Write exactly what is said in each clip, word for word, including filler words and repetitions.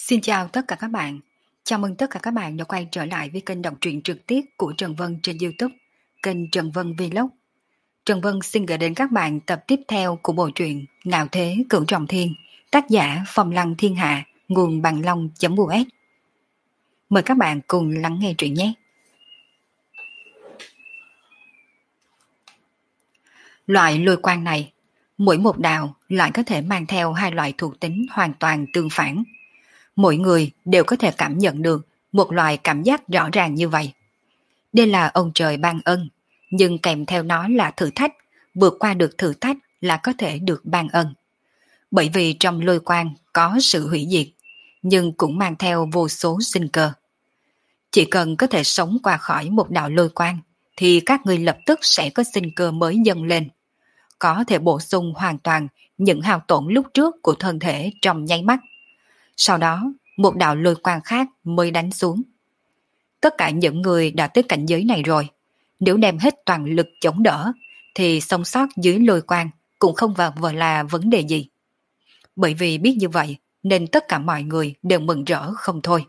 Xin chào tất cả các bạn. Chào mừng tất cả các bạn đã quay trở lại với kênh đọc truyện trực tiếp của Trần Vân trên YouTube, kênh Trần Vân Vlog. Trần Vân xin gửi đến các bạn tập tiếp theo của bộ truyện Ngạo Thế Cửu Trọng Thiên, tác giả Phong Lăng Thiên Hạ, nguồn bằng long.us. Mời các bạn cùng lắng nghe truyện nhé. Loại lôi quang này, mỗi một đạo lại có thể mang theo hai loại thuộc tính hoàn toàn tương phản. Mỗi người đều có thể cảm nhận được một loại cảm giác rõ ràng như vậy. Đây là ông trời ban ân, nhưng kèm theo nó là thử thách, vượt qua được thử thách là có thể được ban ân. Bởi vì trong lôi quang có sự hủy diệt, nhưng cũng mang theo vô số sinh cơ. Chỉ cần có thể sống qua khỏi một đạo lôi quang, thì các người lập tức sẽ có sinh cơ mới dâng lên. Có thể bổ sung hoàn toàn những hao tổn lúc trước của thân thể trong nháy mắt. Sau đó, một đạo lôi quang khác mới đánh xuống. Tất cả những người đã tới cảnh giới này rồi, nếu đem hết toàn lực chống đỡ, thì sống sót dưới lôi quang cũng không vào vừa là vấn đề gì. Bởi vì biết như vậy, nên tất cả mọi người đều mừng rỡ không thôi.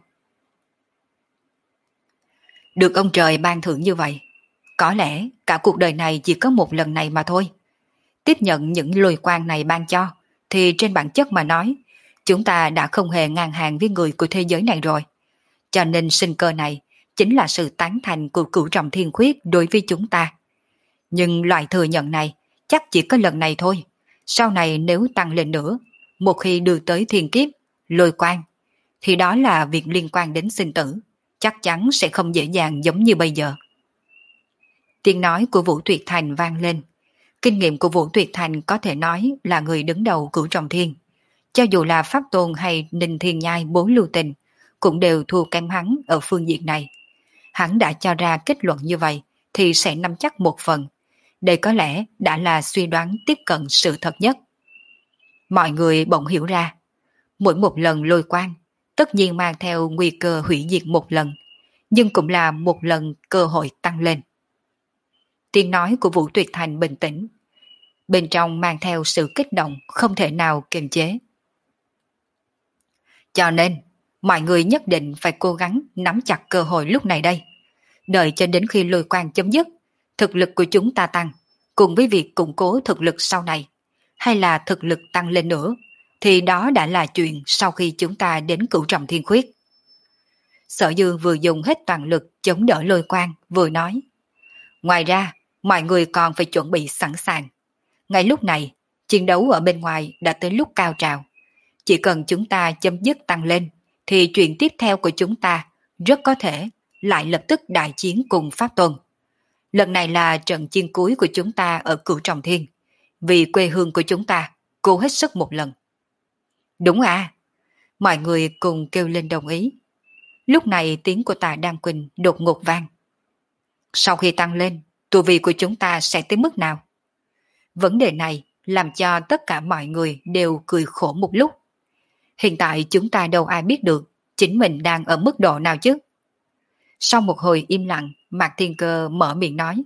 Được ông trời ban thưởng như vậy, có lẽ cả cuộc đời này chỉ có một lần này mà thôi. Tiếp nhận những lôi quang này ban cho, thì trên bản chất mà nói, chúng ta đã không hề ngang hàng với người của thế giới này rồi. Cho nên sinh cơ này chính là sự tán thành của cửu trọng thiên khuyết đối với chúng ta. Nhưng loại thừa nhận này chắc chỉ có lần này thôi. Sau này nếu tăng lên nữa, một khi đưa tới thiên kiếp, lôi quang, thì đó là việc liên quan đến sinh tử, chắc chắn sẽ không dễ dàng giống như bây giờ. Tiếng nói của Vũ Tuyệt Thành vang lên. Kinh nghiệm của Vũ Tuyệt Thành có thể nói là người đứng đầu cửu trọng thiên. Cho dù là Pháp Tôn hay Ninh Thiên Nhai bốn lưu tình, cũng đều thua kém hắn ở phương diện này. Hắn đã cho ra kết luận như vậy, thì sẽ nắm chắc một phần. Đây có lẽ đã là suy đoán tiếp cận sự thật nhất. Mọi người bỗng hiểu ra, mỗi một lần lôi quang, tất nhiên mang theo nguy cơ hủy diệt một lần, nhưng cũng là một lần cơ hội tăng lên. Tiếng nói của Vũ Tuyệt Thành bình tĩnh, bên trong mang theo sự kích động không thể nào kiềm chế. Cho nên, mọi người nhất định phải cố gắng nắm chặt cơ hội lúc này đây. Đợi cho đến khi lôi quang chấm dứt, thực lực của chúng ta tăng, cùng với việc củng cố thực lực sau này, hay là thực lực tăng lên nữa, thì đó đã là chuyện sau khi chúng ta đến cửu trọng thiên khuyết. Sở Dương vừa dùng hết toàn lực chống đỡ lôi quang, vừa nói. Ngoài ra, mọi người còn phải chuẩn bị sẵn sàng. Ngay lúc này, chiến đấu ở bên ngoài đã tới lúc cao trào. Chỉ cần chúng ta chấm dứt tăng lên, thì chuyện tiếp theo của chúng ta rất có thể lại lập tức đại chiến cùng Pháp Tôn. Lần này là trận chiến cuối của chúng ta ở cửu trọng thiên. Vì quê hương của chúng ta, cố hết sức một lần. Đúng à? Mọi người cùng kêu lên đồng ý. Lúc này tiếng của Tà Đan Quỳnh đột ngột vang. Sau khi tăng lên, tu vi của chúng ta sẽ tới mức nào? Vấn đề này làm cho tất cả mọi người đều cười khổ một lúc. Hiện tại chúng ta đâu ai biết được chính mình đang ở mức độ nào chứ? Sau một hồi im lặng, Mạc Thiên Cơ mở miệng nói.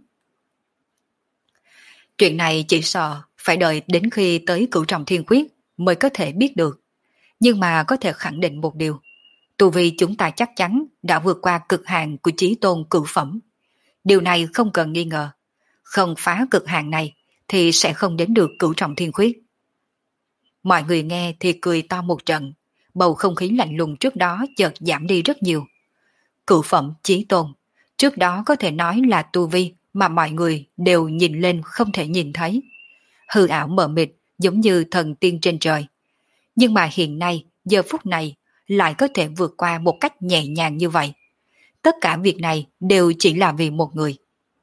Chuyện này chỉ sợ phải đợi đến khi tới cửu trọng thiên khuyết mới có thể biết được. Nhưng mà có thể khẳng định một điều. Tu vi chúng ta chắc chắn đã vượt qua cực hạn của chí tôn cửu phẩm. Điều này không cần nghi ngờ. Không phá cực hạn này thì sẽ không đến được cửu trọng thiên khuyết. Mọi người nghe thì cười to một trận. Bầu không khí lạnh lùng trước đó chợt giảm đi rất nhiều. Cửu phẩm chí tôn, trước đó có thể nói là tu vi mà mọi người đều nhìn lên không thể nhìn thấy. Hư ảo mờ mịt giống như thần tiên trên trời. Nhưng mà hiện nay, giờ phút này, lại có thể vượt qua một cách nhẹ nhàng như vậy. Tất cả việc này đều chỉ là vì một người.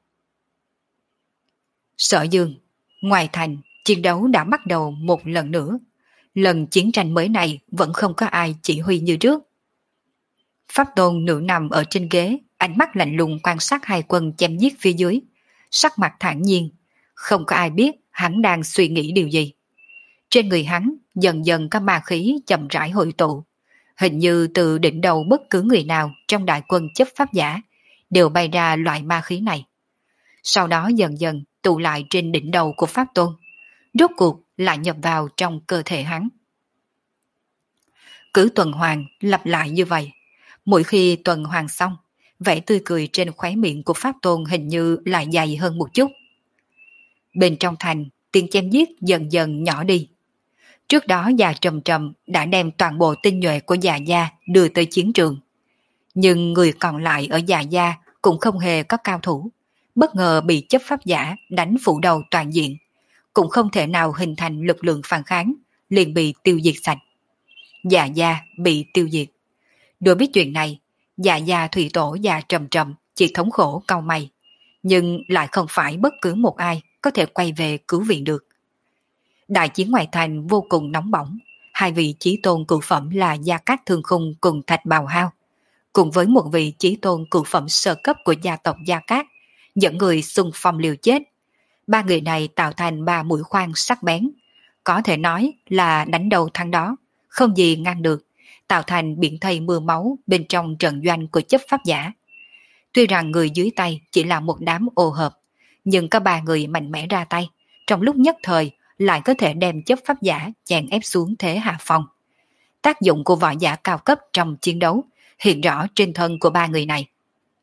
Sở Dương, ngoài thành, chiến đấu đã bắt đầu một lần nữa. Lần chiến tranh mới này vẫn không có ai chỉ huy như trước. Pháp Tôn nửa nằm ở trên ghế, ánh mắt lạnh lùng quan sát hai quân chém giết phía dưới, sắc mặt thản nhiên, không có ai biết hắn đang suy nghĩ điều gì. Trên người hắn dần dần có ma khí chậm rãi hội tụ, hình như từ đỉnh đầu bất cứ người nào trong đại quân chấp pháp giả đều bay ra loại ma khí này. Sau đó dần dần tụ lại trên đỉnh đầu của Pháp Tôn, rốt cuộc lại nhập vào trong cơ thể hắn. Cứ tuần hoàn lặp lại như vậy. Mỗi khi tuần hoàn xong, vẻ tươi cười trên khóe miệng của Pháp Tôn hình như lại dày hơn một chút. Bên trong thành, tiếng chém giết dần dần nhỏ đi. Trước đó già Trầm Trầm đã đem toàn bộ tinh nhuệ của già gia đưa tới chiến trường. Nhưng người còn lại ở già gia cũng không hề có cao thủ. Bất ngờ bị chấp pháp giả đánh phủ đầu toàn diện. Cũng không thể nào hình thành lực lượng phản kháng, liền bị tiêu diệt sạch. Già gia bị tiêu diệt. Đối với chuyện này, già gia thủy tổ già Trầm Trầm chỉ thống khổ cau mày. Nhưng lại không phải bất cứ một ai có thể quay về cứu viện được. Đại chiến ngoại thành vô cùng nóng bỏng, hai vị chí tôn cửu phẩm là Gia Cát Thương Khung cùng Thạch Bào Hao, cùng với một vị chí tôn cửu phẩm sơ cấp của gia tộc Gia Cát, dẫn người xung phong liều chết. Ba người này tạo thành ba mũi khoan sắc bén, có thể nói là đánh đầu thắng đó, không gì ngăn được, tạo thành biển thây mưa máu bên trong trận doanh của chấp pháp giả. Tuy rằng người dưới tay chỉ là một đám ô hợp, nhưng có ba người mạnh mẽ ra tay, trong lúc nhất thời lại có thể đem chấp pháp giả chèn ép xuống thế hạ phong. Tác dụng của võ giả cao cấp trong chiến đấu hiện rõ trên thân của ba người này.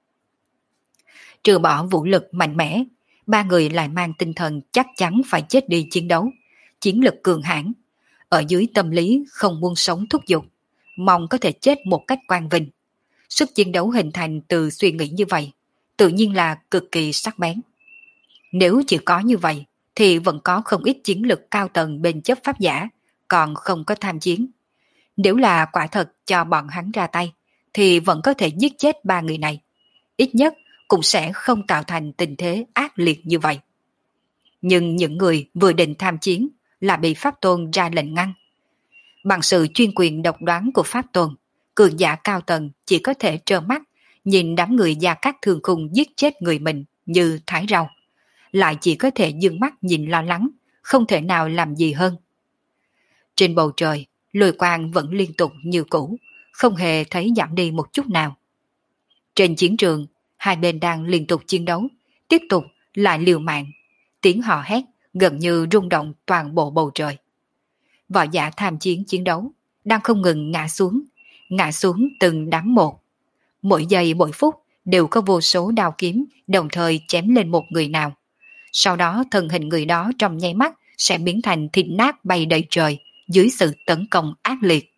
Trừ bỏ vũ lực mạnh mẽ, ba người lại mang tinh thần chắc chắn phải chết đi chiến đấu, chiến lực cường hãn, ở dưới tâm lý không muốn sống thúc giục, mong có thể chết một cách quang vinh. Sức chiến đấu hình thành từ suy nghĩ như vậy, tự nhiên là cực kỳ sắc bén. Nếu chỉ có như vậy, thì vẫn có không ít chiến lực cao tầng bên chấp pháp giả, còn không có tham chiến. Nếu là quả thật cho bọn hắn ra tay, thì vẫn có thể giết chết ba người này. Ít nhất cũng sẽ không tạo thành tình thế ác liệt như vậy. Nhưng những người vừa định tham chiến là bị Pháp Tôn ra lệnh ngăn. Bằng sự chuyên quyền độc đoán của Pháp Tôn, cường giả cao tầng chỉ có thể trơ mắt nhìn đám người Gia Cát Thương Khung giết chết người mình như thái rau, lại chỉ có thể dương mắt nhìn lo lắng, không thể nào làm gì hơn. Trên bầu trời, lôi quang vẫn liên tục như cũ, không hề thấy giảm đi một chút nào. Trên chiến trường, hai bên đang liên tục chiến đấu, tiếp tục lại liều mạng, tiếng hò hét gần như rung động toàn bộ bầu trời. Võ giả tham chiến chiến đấu đang không ngừng ngã xuống, ngã xuống từng đám một. Mỗi giây mỗi phút đều có vô số đao kiếm đồng thời chém lên một người nào. Sau đó thân hình người đó trong nháy mắt sẽ biến thành thịt nát bay đầy trời dưới sự tấn công ác liệt.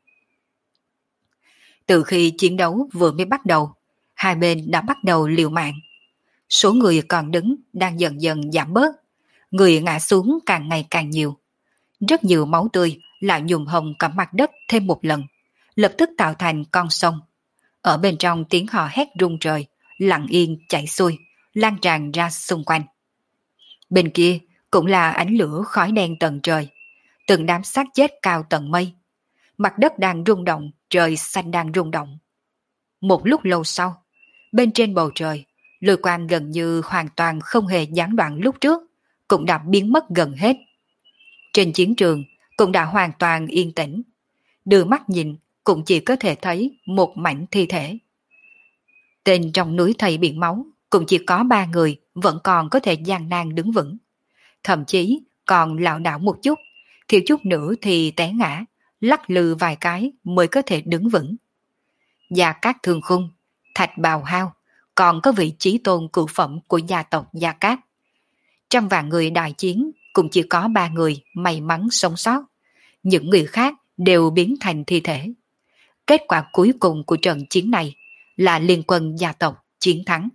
Từ khi chiến đấu vừa mới bắt đầu, hai bên đã bắt đầu liều mạng. Số người còn đứng đang dần dần giảm bớt, người ngã xuống càng ngày càng nhiều. Rất nhiều máu tươi lại nhuộm hồng cả mặt đất thêm một lần, lập tức tạo thành con sông. Ở bên trong tiếng hò hét rung trời, lặng yên chảy xuôi, lan tràn ra xung quanh. Bên kia cũng là ánh lửa khói đen tận trời, từng đám xác chết cao tận mây. Mặt đất đang rung động, trời xanh đang rung động. Một lúc lâu sau, bên trên bầu trời, lôi quang gần như hoàn toàn không hề gián đoạn lúc trước, cũng đã biến mất gần hết. Trên chiến trường cũng đã hoàn toàn yên tĩnh. Đưa mắt nhìn cũng chỉ có thể thấy một mảnh thi thể. Tên trong núi thây biển máu cũng chỉ có ba người vẫn còn có thể gian nan đứng vững. Thậm chí còn lảo đảo một chút, thiếu chút nữa thì té ngã, lắc lư vài cái mới có thể đứng vững. Gia Cát Thương Khung, Thạch Bào Hao, còn có vị chí tôn cửu phẩm của gia tộc Gia Cát. Trăm vạn người đại chiến cũng chỉ có ba người may mắn sống sót. Những người khác đều biến thành thi thể. Kết quả cuối cùng của trận chiến này là liên quân gia tộc chiến thắng.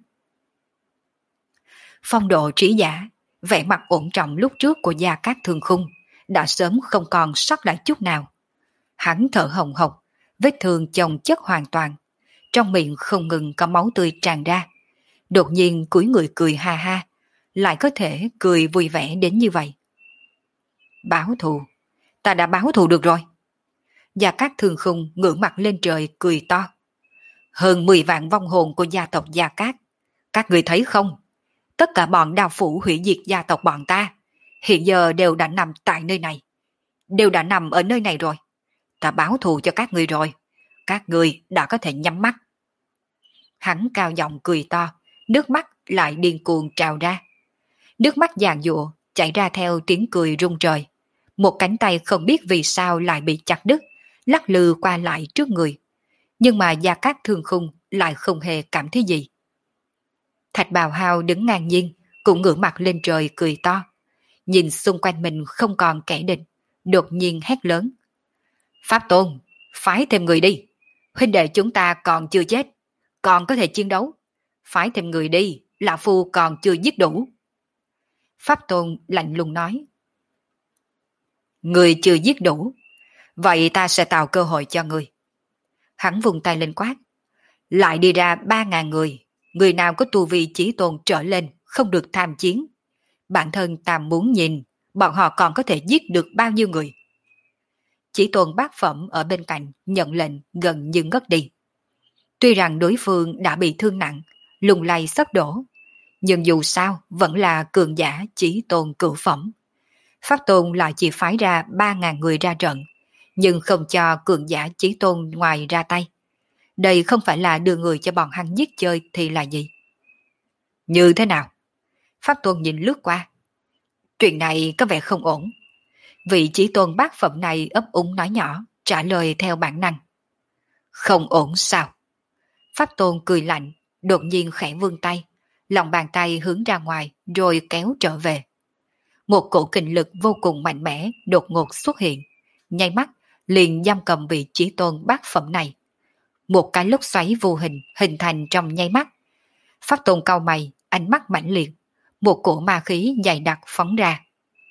Phong độ trí giả, vẻ mặt ổn trọng lúc trước của Gia Cát Thương Khung đã sớm không còn sót lại chút nào. Hắn thở hồng hộc, vết thương chồng chất hoàn toàn, trong miệng không ngừng có máu tươi tràn ra. Đột nhiên cúi người cười ha ha, lại có thể cười vui vẻ đến như vậy. Báo thù, ta đã báo thù được rồi. Gia Cát Thương Khung ngửa mặt lên trời cười to. Hơn mười vạn vong hồn của gia tộc Gia Cát, các người thấy không? Tất cả bọn đao phủ hủy diệt gia tộc bọn ta, hiện giờ đều đã nằm tại nơi này. Đều đã nằm ở nơi này rồi. Ta báo thù cho các người rồi. Các người đã có thể nhắm mắt. Hắn cao giọng cười to, nước mắt lại điên cuồng trào ra. Nước mắt giàn giụa chảy ra theo tiếng cười rung trời. Một cánh tay không biết vì sao lại bị chặt đứt, lắc lư qua lại trước người. Nhưng mà Gia Cát Thương Khung lại không hề cảm thấy gì. Thạch Bào Hao đứng ngang nhiên, cũng ngửa mặt lên trời cười to. Nhìn xung quanh mình không còn kẻ địch, đột nhiên hét lớn. Pháp Tôn, phái thêm người đi. Huynh đệ chúng ta còn chưa chết, còn có thể chiến đấu. Phái thêm người đi, lão phu còn chưa giết đủ. Pháp Tôn lạnh lùng nói. Người chưa giết đủ, vậy ta sẽ tạo cơ hội cho người. Hắn vùng tay lên quát. Lại đi ra ba ngàn người, người nào có tu vi chí tôn trở lên không được tham chiến. Bản thân ta muốn nhìn, bọn họ còn có thể giết được bao nhiêu người. Chí tôn bát phẩm ở bên cạnh nhận lệnh gần như ngất đi. Tuy rằng đối phương đã bị thương nặng, lung lay sắp đổ, nhưng dù sao vẫn là cường giả chí tôn cửu phẩm. Pháp Tôn lại chỉ phái ra ba ngàn người ra trận, nhưng không cho cường giả chí tôn ngoài ra tay. Đây không phải là đưa người cho bọn hắn giết chơi thì là gì? Như thế nào? Pháp Tôn nhìn lướt qua. Chuyện này có vẻ không ổn. Vị chí tôn bát phẩm này ấp úng nói nhỏ, trả lời theo bản năng. Không ổn sao? Pháp Tôn cười lạnh, đột nhiên khẽ vươn tay, lòng bàn tay hướng ra ngoài rồi kéo trở về. Một cổ kình lực vô cùng mạnh mẽ đột ngột xuất hiện, nháy mắt liền giam cầm vị chí tôn bát phẩm này. Một cái lốc xoáy vô hình hình thành trong nháy mắt. Pháp Tôn cau mày, ánh mắt mãnh liệt, một cổ ma khí dày đặc phóng ra.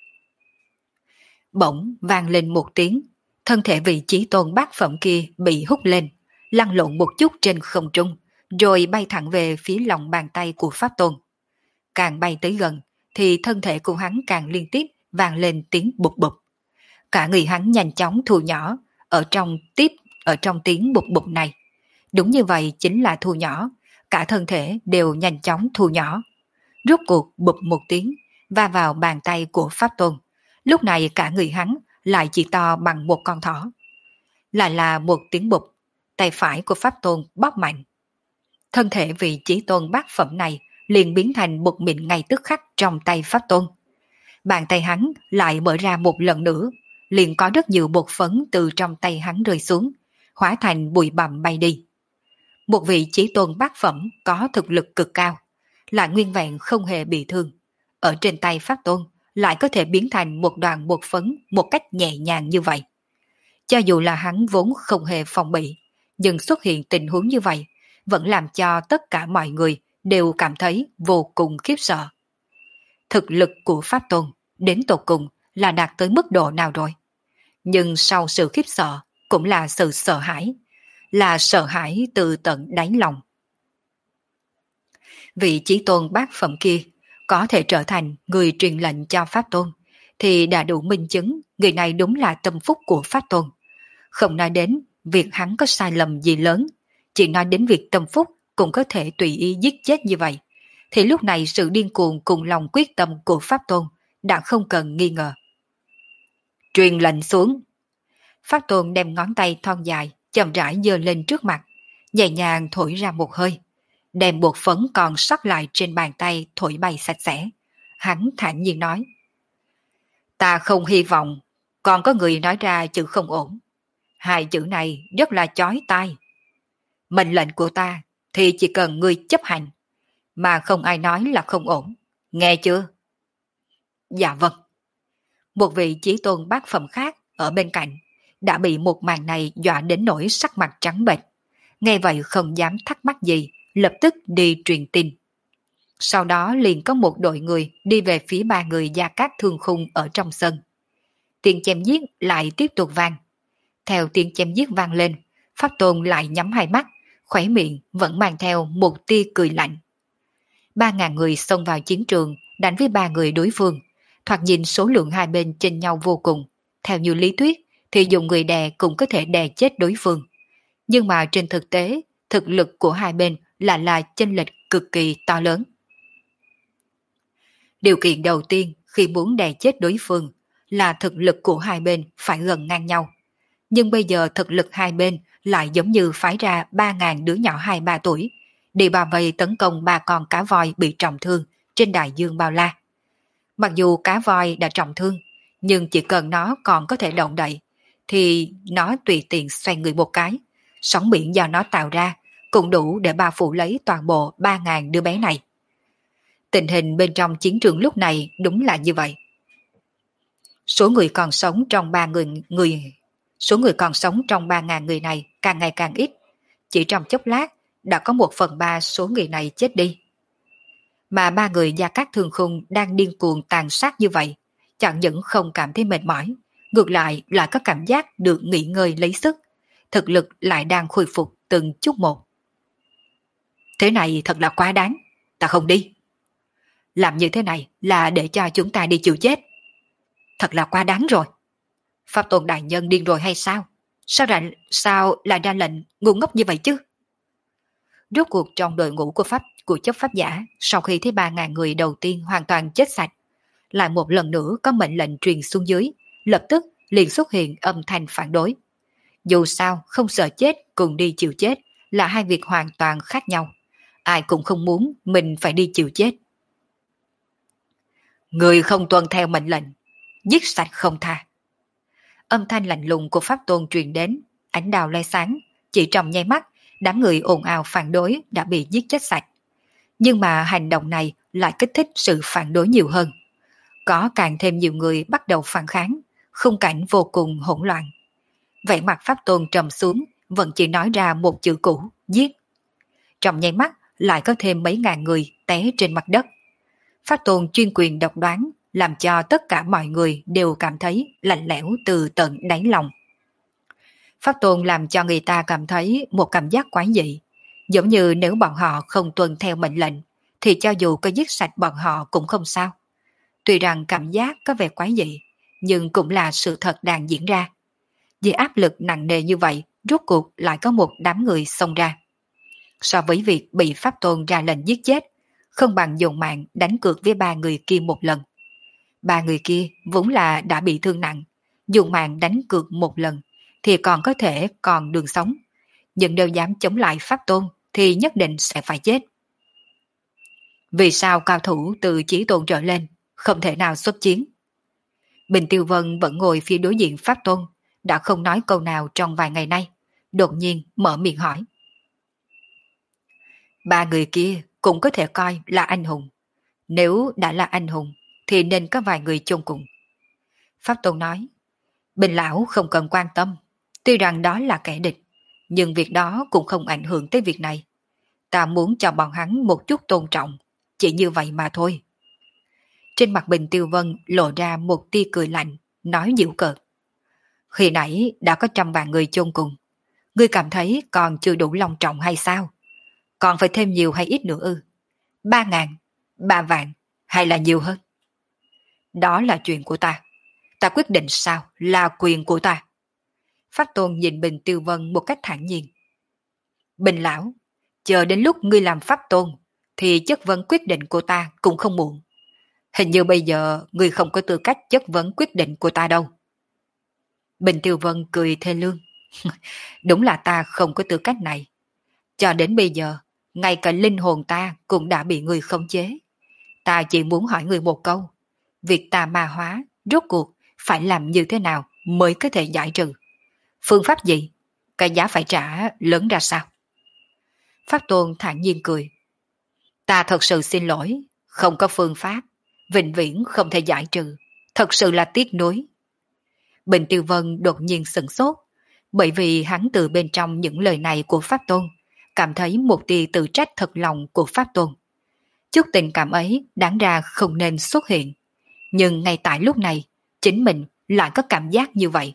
Bỗng vang lên một tiếng, thân thể vị chí tôn bát phẩm kia bị hút lên, lăn lộn một chút trên không trung, rồi bay thẳng về phía lòng bàn tay của Pháp Tôn. Càng bay tới gần, thì thân thể của hắn càng liên tiếp vang lên tiếng bụp bụp. Cả người hắn nhanh chóng thu nhỏ, ở trong tiếp ở trong tiếng bụp bụp này. Đúng như vậy chính là thu nhỏ, cả thân thể đều nhanh chóng thu nhỏ. Rốt cuộc bụp một tiếng, va vào bàn tay của Pháp Tôn. Lúc này cả người hắn lại chỉ to bằng một con thỏ. Lại là một tiếng bụp, tay phải của Pháp Tôn bóp mạnh. Thân thể vị chí tôn bát phẩm này liền biến thành một mịn ngay tức khắc trong tay Pháp Tôn. Bàn tay hắn lại mở ra một lần nữa, liền có rất nhiều bột phấn từ trong tay hắn rơi xuống, hóa thành bụi bặm bay đi. Một vị chí tôn bát phẩm có thực lực cực cao, lại nguyên vẹn không hề bị thương. Ở trên tay Pháp Tôn lại có thể biến thành một đoàn bột phấn một cách nhẹ nhàng như vậy. Cho dù là hắn vốn không hề phòng bị, nhưng xuất hiện tình huống như vậy vẫn làm cho tất cả mọi người đều cảm thấy vô cùng khiếp sợ. Thực lực của Pháp Tôn đến tột cùng là đạt tới mức độ nào rồi? Nhưng sau sự khiếp sợ cũng là sự sợ hãi, là sợ hãi từ tận đáy lòng. Vị chí tôn bát phẩm kia có thể trở thành người truyền lệnh cho Pháp Tôn, thì đã đủ minh chứng người này đúng là tâm phúc của Pháp Tôn. Không nói đến việc hắn có sai lầm gì lớn, chỉ nói đến việc tâm phúc cũng có thể tùy ý giết chết như vậy, thì lúc này sự điên cuồng cùng lòng quyết tâm của Pháp Tôn đã không cần nghi ngờ. Truyền lệnh xuống. Pháp Tôn đem ngón tay thon dài chậm rãi giơ lên trước mặt, nhẹ nhàng thổi ra một hơi, đem bột phấn còn sót lại trên bàn tay thổi bay sạch sẽ. Hắn thản nhiên nói. Ta không hy vọng còn có người nói ra chữ không ổn. Hai chữ này rất là chói tai. Mệnh lệnh của ta thì chỉ cần ngươi chấp hành, mà không ai nói là không ổn. Nghe chưa? Dạ vâng. Một vị chí tôn bát phẩm khác ở bên cạnh đã bị một màn này dọa đến nỗi sắc mặt trắng bệch. Nghe vậy không dám thắc mắc gì, lập tức đi truyền tin. Sau đó liền có một đội người đi về phía ba người Gia Cát Thương Khung ở trong sân. Tiếng chém giết lại tiếp tục vang. Theo tiếng chém giết vang lên, Pháp Tôn lại nhắm hai mắt, khóe miệng vẫn mang theo một tia cười lạnh. Ba ngàn người xông vào chiến trường đánh với ba người đối phương, thoạt nhìn số lượng hai bên chênh nhau vô cùng. Theo như lý thuyết thì dùng người đè cũng có thể đè chết đối phương. Nhưng mà trên thực tế, thực lực của hai bên là là chênh lệch cực kỳ to lớn. Điều kiện đầu tiên khi muốn đè chết đối phương là thực lực của hai bên phải gần ngang nhau. Nhưng bây giờ thực lực hai bên lại giống như phái ra ba ngàn đứa nhỏ hai ba tuổi, đi bao vây tấn công ba con cá voi bị trọng thương trên đại dương bao la. Mặc dù cá voi đã trọng thương, nhưng chỉ cần nó còn có thể động đậy, thì nó tùy tiện xoay người một cái, sóng biển do nó tạo ra cũng đủ để bao phủ lấy toàn bộ ba ngàn đứa bé này. Tình hình bên trong chiến trường lúc này đúng là như vậy. Số người còn sống trong ba người, người số người còn sống trong ba ngàn người này càng ngày càng ít. Chỉ trong chốc lát đã có một phần ba số người này chết đi. Mà ba người Gia Cát Thương Khung đang điên cuồng tàn sát như vậy, chẳng những không cảm thấy mệt mỏi, ngược lại lại có cảm giác được nghỉ ngơi lấy sức, thực lực lại đang khôi phục từng chút một. Thế này thật là quá đáng, ta không đi. Làm như thế này là để cho chúng ta đi chịu chết. Thật là quá đáng rồi. Pháp Tôn đại nhân điên rồi hay sao? Sao lại, sao lại ra lệnh ngu ngốc như vậy chứ? Rốt cuộc trong đội ngũ của Pháp của chấp pháp giả, sau khi thấy ba ngàn người đầu tiên hoàn toàn chết sạch, lại một lần nữa có mệnh lệnh truyền xuống dưới, lập tức liền xuất hiện âm thanh phản đối. Dù sao không sợ chết cùng đi chịu chết là hai việc hoàn toàn khác nhau. Ai cũng không muốn mình phải đi chịu chết. Người không tuân theo mệnh lệnh, giết sạch không tha. Âm thanh lạnh lùng của Pháp Tôn truyền đến, ánh đào lóe sáng, chỉ trong nháy mắt, đám người ồn ào phản đối đã bị giết chết sạch. Nhưng mà hành động này lại kích thích sự phản đối nhiều hơn. Có càng thêm nhiều người bắt đầu phản kháng, khung cảnh vô cùng hỗn loạn. Vẻ mặt Pháp Tôn trầm xuống, vẫn chỉ nói ra một chữ cũ, giết. Trong nháy mắt, lại có thêm mấy ngàn người té trên mặt đất. Pháp Tôn chuyên quyền độc đoán, làm cho tất cả mọi người đều cảm thấy lạnh lẽo từ tận đáy lòng. Pháp Tôn làm cho người ta cảm thấy một cảm giác quái dị, giống như nếu bọn họ không tuân theo mệnh lệnh, thì cho dù có giết sạch bọn họ cũng không sao. Tuy rằng cảm giác có vẻ quái dị, nhưng cũng là sự thật đang diễn ra. Vì áp lực nặng nề như vậy, rốt cuộc lại có một đám người xông ra. So với việc bị Pháp Tôn ra lệnh giết chết, không bằng dùng mạng đánh cược với ba người kia một lần. Ba người kia vốn là đã bị thương nặng, dùng mạng đánh cược một lần thì còn có thể còn đường sống. Nhưng nếu dám chống lại Pháp Tôn thì nhất định sẽ phải chết. Vì sao cao thủ từ Chí Tôn trở lên không thể nào xuất chiến? Bình Tiêu Vân vẫn ngồi phía đối diện Pháp Tôn, đã không nói câu nào trong vài ngày nay, đột nhiên mở miệng hỏi. Ba người kia cũng có thể coi là anh hùng. Nếu đã là anh hùng thì nên có vài người chung cùng. Pháp Tôn nói, Bình lão không cần quan tâm, tuy rằng đó là kẻ địch, nhưng việc đó cũng không ảnh hưởng tới việc này. Ta muốn cho bọn hắn một chút tôn trọng, chỉ như vậy mà thôi. Trên mặt Bình Tiêu Vân lộ ra một tia cười lạnh, nói giễu cợt. Khi nãy đã có trăm vạn người chung cùng, ngươi cảm thấy còn chưa đủ long trọng hay sao? Còn phải thêm nhiều hay ít nữa ư? Ba ngàn, ba vạn, hay là nhiều hơn? Đó là chuyện của ta. Ta quyết định sao là quyền của ta. Pháp Tôn nhìn Bình Tiêu Vân một cách thản nhiên. Bình lão, chờ đến lúc ngươi làm Pháp Tôn, thì chất vấn quyết định của ta cũng không muộn. Hình như bây giờ ngươi không có tư cách chất vấn quyết định của ta đâu. Bình Tiêu Vân cười thê lương. Đúng là ta không có tư cách này. Cho đến bây giờ, ngay cả linh hồn ta cũng đã bị ngươi khống chế. Ta chỉ muốn hỏi ngươi một câu. Việc ta ma hóa, rốt cuộc phải làm như thế nào mới có thể giải trừ? Phương pháp gì? Cái giá phải trả lớn ra sao? Pháp Tôn thản nhiên cười. Ta thật sự xin lỗi, không có phương pháp, vĩnh viễn không thể giải trừ, thật sự là tiếc nuối. Bình Tiêu Vân đột nhiên sửng sốt, bởi vì hắn từ bên trong những lời này của Pháp Tôn, cảm thấy một tia tự trách thật lòng của Pháp Tôn. Chút tình cảm ấy đáng ra không nên xuất hiện, nhưng ngay tại lúc này, chính mình lại có cảm giác như vậy.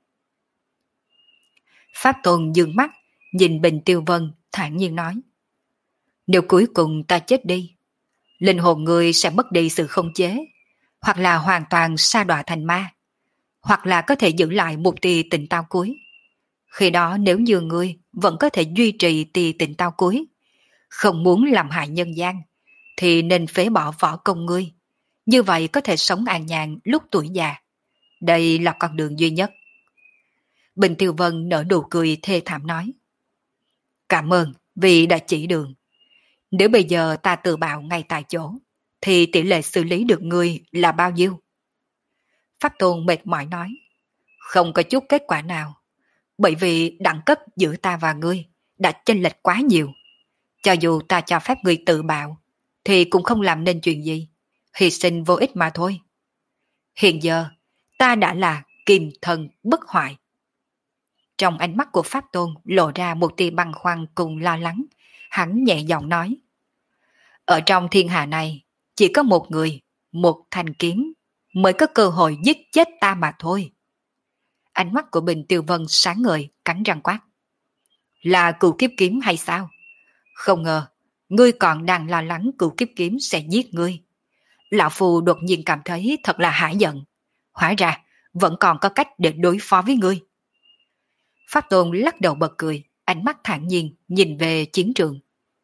Pháp Tôn dương mắt, nhìn Bình Tiêu Vân, thản nhiên nói. Nếu cuối cùng ta chết đi, linh hồn người sẽ mất đi sự không chế, hoặc là hoàn toàn sa đọa thành ma, hoặc là có thể giữ lại một tia tỉnh táo cuối. Khi đó nếu như ngươi vẫn có thể duy trì tia tỉnh táo cuối, không muốn làm hại nhân gian, thì nên phế bỏ võ công ngươi. Như vậy có thể sống an nhàn lúc tuổi già. Đây là con đường duy nhất. Bình Tiêu Vân nở nụ cười thê thảm nói. Cảm ơn vì đã chỉ đường. Nếu bây giờ ta tự bạo ngay tại chỗ, thì tỷ lệ xử lý được ngươi là bao nhiêu? Pháp Tôn mệt mỏi nói. Không có chút kết quả nào, bởi vì đẳng cấp giữa ta và ngươi đã chênh lệch quá nhiều. Cho dù ta cho phép ngươi tự bạo, thì cũng không làm nên chuyện gì, hy sinh vô ích mà thôi. Hiện giờ, ta đã là kim thần bất hoại. Trong ánh mắt của Pháp Tôn lộ ra một tia băn khoăn cùng lo lắng, hắn nhẹ giọng nói. Ở trong thiên hạ này, chỉ có một người, một thanh kiếm, mới có cơ hội giết chết ta mà thôi. Ánh mắt của Bình Tiêu Vân sáng ngời, cắn răng quát. Là cửu kiếp kiếm hay sao? Không ngờ, ngươi còn đang lo lắng cửu kiếp kiếm sẽ giết ngươi. Lão Phu đột nhiên cảm thấy thật là hả giận. Hóa ra, vẫn còn có cách để đối phó với ngươi. Pháp Tôn lắc đầu bật cười, ánh mắt thản nhiên nhìn về chiến trường.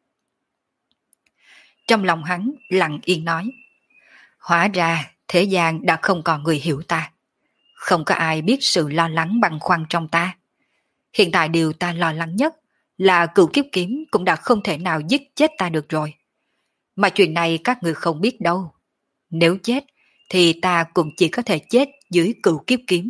Trong lòng hắn lặng yên nói. Hóa ra, thế gian đã không còn người hiểu ta. Không có ai biết sự lo lắng băn khoăn trong ta. Hiện tại điều ta lo lắng nhất là cửu kiếp kiếm cũng đã không thể nào giết chết ta được rồi. Mà chuyện này các người không biết đâu. Nếu chết thì ta cũng chỉ có thể chết dưới cửu kiếp kiếm.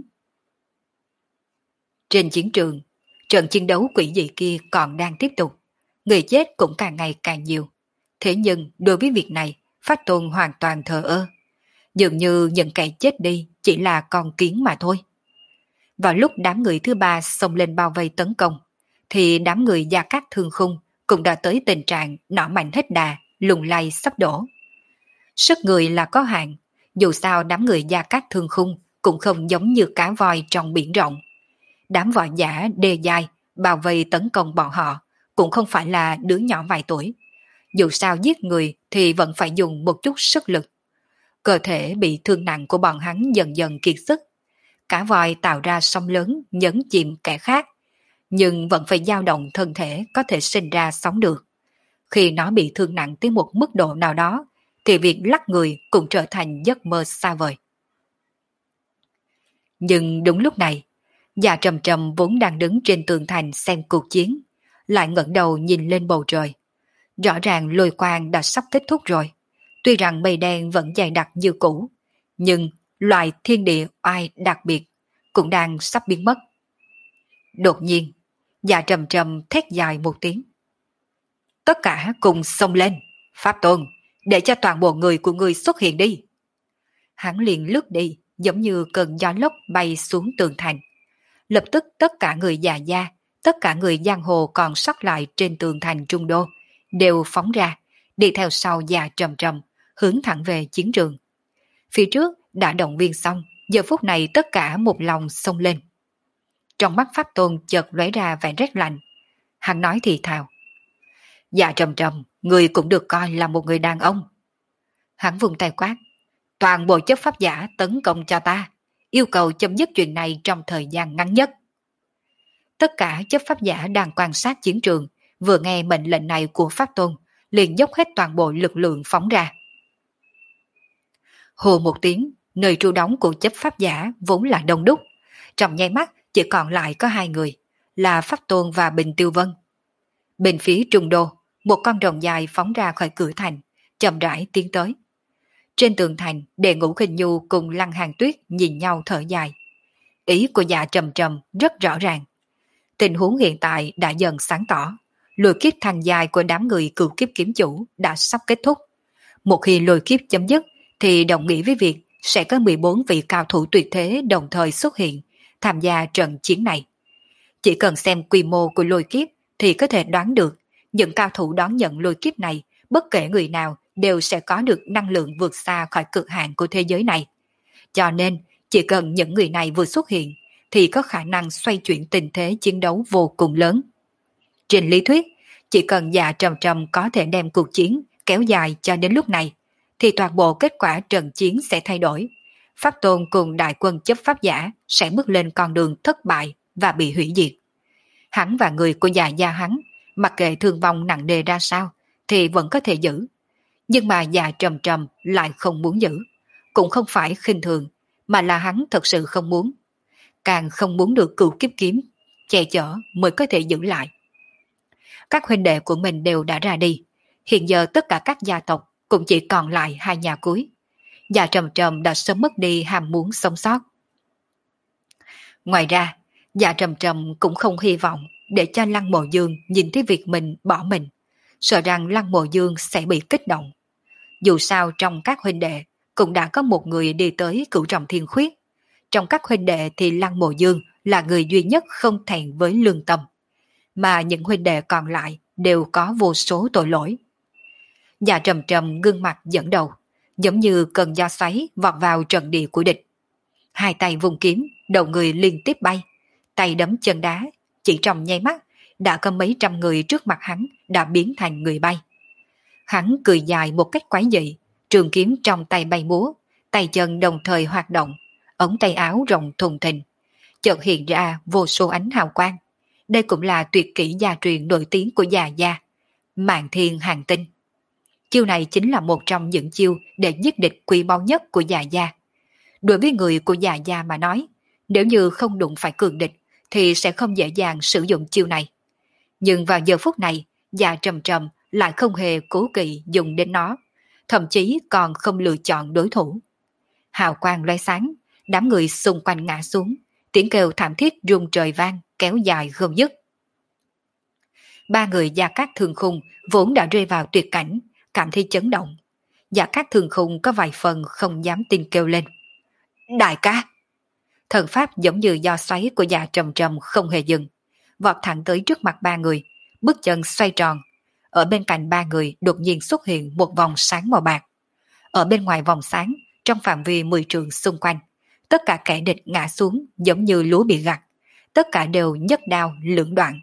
Trên chiến trường, trận chiến đấu quỷ dị kia còn đang tiếp tục. Người chết cũng càng ngày càng nhiều. Thế nhưng đối với việc này, Pháp Tôn hoàn toàn thờ ơ. Dường như những kẻ chết đi chỉ là con kiến mà thôi. Vào lúc đám người thứ ba xông lên bao vây tấn công, thì đám người Gia Cát Thương Khung cũng đã tới tình trạng nỏ mạnh hết đà, lùng lay sắp đổ. Sức người là có hạn, dù sao đám người Gia Cát Thương Khung cũng không giống như cá voi trong biển rộng. Đám võ giả đê dai bao vây tấn công bọn họ cũng không phải là đứa nhỏ vài tuổi. Dù sao giết người thì vẫn phải dùng một chút sức lực. Cơ thể bị thương nặng của bọn hắn dần dần kiệt sức. Cá voi tạo ra sóng lớn nhấn chìm kẻ khác, nhưng vẫn phải dao động thân thể có thể sinh ra sóng được. Khi nó bị thương nặng tới một mức độ nào đó, thì việc lắc người cũng trở thành giấc mơ xa vời. Nhưng đúng lúc này, Dạ Trầm Trầm vốn đang đứng trên tường thành xem cuộc chiến, lại ngẩng đầu nhìn lên bầu trời. Rõ ràng lôi quang đã sắp kết thúc rồi. Tuy rằng mây đen vẫn dày đặc như cũ, nhưng loại thiên địa oai đặc biệt cũng đang sắp biến mất. Đột nhiên, Dạ Trầm Trầm thét dài một tiếng. Tất cả cùng xông lên, Pháp Tôn, để cho toàn bộ người của người xuất hiện đi. Hắn liền lướt đi, giống như cơn gió lốc bay xuống tường thành. Lập tức tất cả người già gia, tất cả người giang hồ còn sót lại trên tường thành Trung Đô, đều phóng ra, đi theo sau Dạ Trầm Trầm, hướng thẳng về chiến trường. Phía trước đã động viên xong, giờ phút này tất cả một lòng xông lên. Trong mắt Pháp Tôn chợt lóe ra vẻ rét lạnh. Hắn nói thì thào. Dạ Trầm Trầm, người cũng được coi là một người đàn ông. Hắn vùng tay quát. Toàn bộ chấp pháp giả tấn công cho ta, yêu cầu chấm dứt chuyện này trong thời gian ngắn nhất. Tất cả chấp pháp giả đang quan sát chiến trường, vừa nghe mệnh lệnh này của Pháp Tôn, liền dốc hết toàn bộ lực lượng phóng ra. Hồ một tiếng, nơi trụ đóng của chấp pháp giả vốn là đông đúc. Trong nháy mắt chỉ còn lại có hai người, là Pháp Tôn và Bình Tiêu Vân. Bên phía Trung Đô, một con rồng dài phóng ra khỏi cửa thành, chậm rãi tiến tới. Trên tường thành, Đệ Ngũ Khinh Nhu cùng Lăng Hàn Tuyết nhìn nhau thở dài. Ý của Dạ Trầm Trầm rất rõ ràng. Tình huống hiện tại đã dần sáng tỏ. Lôi kiếp thành dài của đám người cửu kiếp kiếm chủ đã sắp kết thúc. Một khi lôi kiếp chấm dứt, thì đồng nghĩa với việc sẽ có mười bốn vị cao thủ tuyệt thế đồng thời xuất hiện, tham gia trận chiến này. Chỉ cần xem quy mô của lôi kiếp thì có thể đoán được những cao thủ đón nhận lôi kiếp này, bất kể người nào đều sẽ có được năng lượng vượt xa khỏi cực hạn của thế giới này. Cho nên, chỉ cần những người này vừa xuất hiện thì có khả năng xoay chuyển tình thế chiến đấu vô cùng lớn. Trên lý thuyết, chỉ cần Dạ Trầm Trầm có thể đem cuộc chiến kéo dài cho đến lúc này, thì toàn bộ kết quả trận chiến sẽ thay đổi. Pháp Tôn cùng đại quân chấp pháp giả sẽ bước lên con đường thất bại và bị hủy diệt. Hắn và người của Dạ gia hắn, mặc kệ thương vong nặng nề ra sao, thì vẫn có thể giữ. Nhưng mà Dạ Trầm Trầm lại không muốn giữ. Cũng không phải khinh thường, mà là hắn thật sự không muốn. Càng không muốn được cửu kiếp kiếm che chở mới có thể giữ lại. Các huynh đệ của mình đều đã ra đi. Hiện giờ tất cả các gia tộc cũng chỉ còn lại hai nhà cuối. Dạ Trầm Trầm đã sớm mất đi ham muốn sống sót. Ngoài ra, Dạ Trầm Trầm cũng không hy vọng để cho Lăng Mộ Dương nhìn thấy việc mình bỏ mình, sợ rằng Lăng Mộ Dương sẽ bị kích động. Dù sao trong các huynh đệ cũng đã có một người đi tới cửu trọng thiên khuyết. Trong các huynh đệ thì Lăng Mộ Dương là người duy nhất không thẹn với lương tâm, mà những huynh đệ còn lại đều có vô số tội lỗi. Dạ Trầm Trầm gương mặt dẫn đầu, giống như cơn gió xoáy vọt vào trận địa của địch. Hai tay vùng kiếm, đầu người liên tiếp bay, tay đấm chân đá, chỉ trong nháy mắt đã có mấy trăm người trước mặt hắn đã biến thành người bay. Hắn cười dài một cách quái dị, trường kiếm trong tay bay múa, tay chân đồng thời hoạt động, ống tay áo rộng thùng thình, chợt hiện ra vô số ánh hào quang. Đây cũng là tuyệt kỹ gia truyền nổi tiếng của già gia, Mạn Thiên Hàng Tinh. Chiêu này chính là một trong những chiêu để giết địch quý báu nhất của già gia. Đối với người của già gia mà nói, nếu như không đụng phải cường địch thì sẽ không dễ dàng sử dụng chiêu này. Nhưng vào giờ phút này, Dạ Trầm Trầm lại không hề cố kỵ dùng đến nó, thậm chí còn không lựa chọn đối thủ. Hào quang lóe sáng, đám người xung quanh ngã xuống, tiếng kêu thảm thiết rung trời vang, kéo dài không dứt. Ba người Gia Cát Thường Khung vốn đã rơi vào tuyệt cảnh, cảm thấy chấn động. Gia Cát Thường Khung có vài phần không dám tin kêu lên: Đại ca! Thần pháp giống như do xoáy của Dạ Trầm Trầm không hề dừng, vọt thẳng tới trước mặt ba người, bước chân xoay tròn. Ở bên cạnh ba người đột nhiên xuất hiện một vòng sáng màu bạc. Ở bên ngoài vòng sáng, trong phạm vi mười trượng xung quanh, tất cả kẻ địch ngã xuống giống như lúa bị gặt, tất cả đều nhất đao lưỡng đoạn.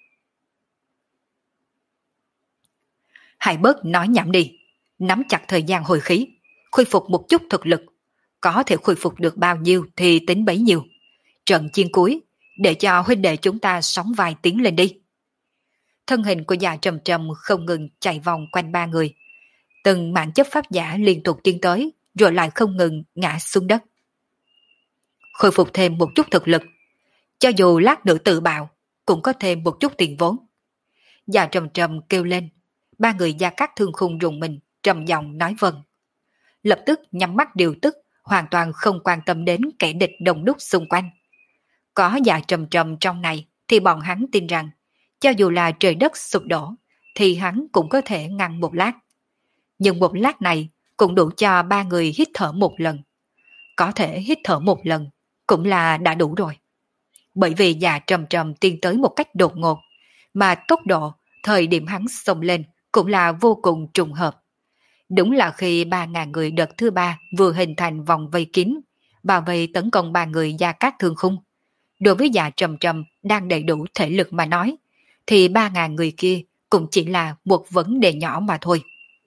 Hãy bớt nói nhảm đi, nắm chặt thời gian hồi khí, khôi phục một chút thực lực, có thể khôi phục được bao nhiêu thì tính bấy nhiêu. Trận chiến cuối, để cho huynh đệ chúng ta sóng vai tiến lên đi. Thân hình của Dạ Trầm Trầm không ngừng chạy vòng quanh ba người. Từng mảng chấp pháp giả liên tục tiến tới, rồi lại không ngừng ngã xuống đất. Khôi phục thêm một chút thực lực, cho dù lát nữa tự bạo, cũng có thêm một chút tiền vốn. Dạ Trầm Trầm kêu lên, ba người Gia Cát Thương Khung rùng mình, trầm giọng nói vâng. Lập tức nhắm mắt điều tức, hoàn toàn không quan tâm đến kẻ địch đông đúc xung quanh. Có Dạ Trầm Trầm trong này thì bọn hắn tin rằng, cho dù là trời đất sụp đổ, thì hắn cũng có thể ngăn một lát. Nhưng một lát này cũng đủ cho ba người hít thở một lần. Có thể hít thở một lần cũng là đã đủ rồi. Bởi vì Dạ Trầm Trầm tiến tới một cách đột ngột, mà tốc độ thời điểm hắn xông lên cũng là vô cùng trùng hợp. Đúng là khi ba ngàn người đợt thứ ba vừa hình thành vòng vây kín, bao vây tấn công ba người Gia Cát Thương Khung. Đối với Dạ Trầm Trầm đang đầy đủ thể lực mà nói, thì ba ngàn người kia cũng chỉ là một vấn đề nhỏ mà thôi.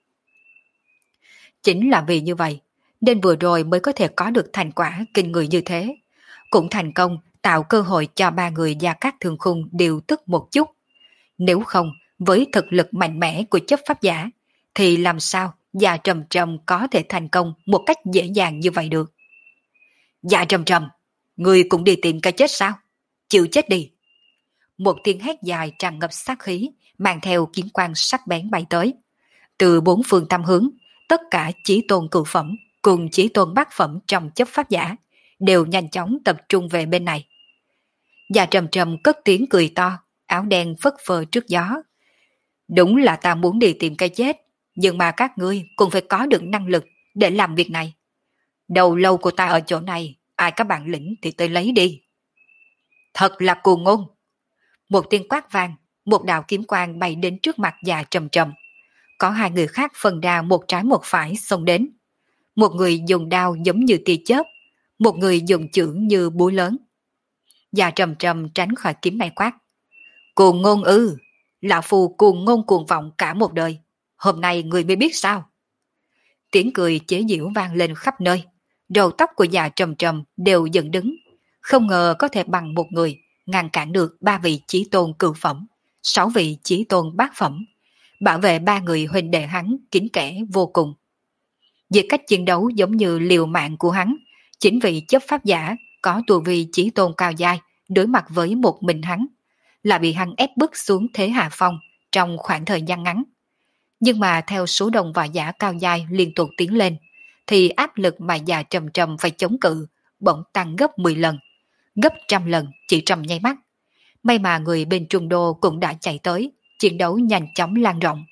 Chính là vì như vậy, nên vừa rồi mới có thể có được thành quả kinh người như thế. Cũng thành công tạo cơ hội cho ba người Gia Cát Thương Khung điều tức một chút. Nếu không, với thực lực mạnh mẽ của chấp pháp giả, thì làm sao Dạ Trầm Trầm có thể thành công một cách dễ dàng như vậy được. Dạ Trầm Trầm, người cũng đi tìm cái chết sao? Chịu chết đi. Một tiếng hét dài tràn ngập sát khí, mang theo kiếm quang sắc bén bay tới. Từ bốn phương tam hướng, tất cả chí tôn cửu phẩm cùng chí tôn bát phẩm trong chấp pháp giả đều nhanh chóng tập trung về bên này. Dạ Trầm Trầm cất tiếng cười to, áo đen phất phơ trước gió. Đúng là ta muốn đi tìm cái chết, nhưng mà các ngươi cũng phải có được năng lực để làm việc này. Đầu lâu của ta ở chỗ này, ai có bản lĩnh thì tới lấy đi. Thật là cuồng ngôn. Một tiếng quát vang, một đạo kiếm quang bay đến trước mặt Dạ Trầm Trầm. Có hai người khác phân ra một trái một phải xông đến. Một người dùng đao giống như tia chớp, một người dùng chưởng như búa lớn. Dạ Trầm Trầm tránh khỏi kiếm này quát. Cuồng ngôn ư, lão phu cuồng ngôn cuồng vọng cả một đời. Hôm nay người mới biết sao? Tiếng cười chế giễu vang lên khắp nơi. Đầu tóc của Dạ Trầm Trầm đều dựng đứng. Không ngờ có thể bằng một người ngăn cản được ba vị chí tôn cửu phẩm, sáu vị chí tôn bát phẩm, bảo vệ ba người huynh đệ hắn kính kẽ vô cùng. Về cách chiến đấu giống như liều mạng của hắn, chính vì chấp pháp giả có tu vi chí tôn cao giai đối mặt với một mình hắn, là bị hắn ép bức xuống thế hạ phong trong khoảng thời gian ngắn. Nhưng mà theo số đông võ giả cao giai liên tục tiến lên, thì áp lực mà Dạ Trầm Trầm phải chống cự bỗng tăng gấp mười lần. gấp trăm lần chỉ trong nháy mắt. May mà người bên Trung Đô cũng đã chạy tới, chiến đấu nhanh chóng lan rộng.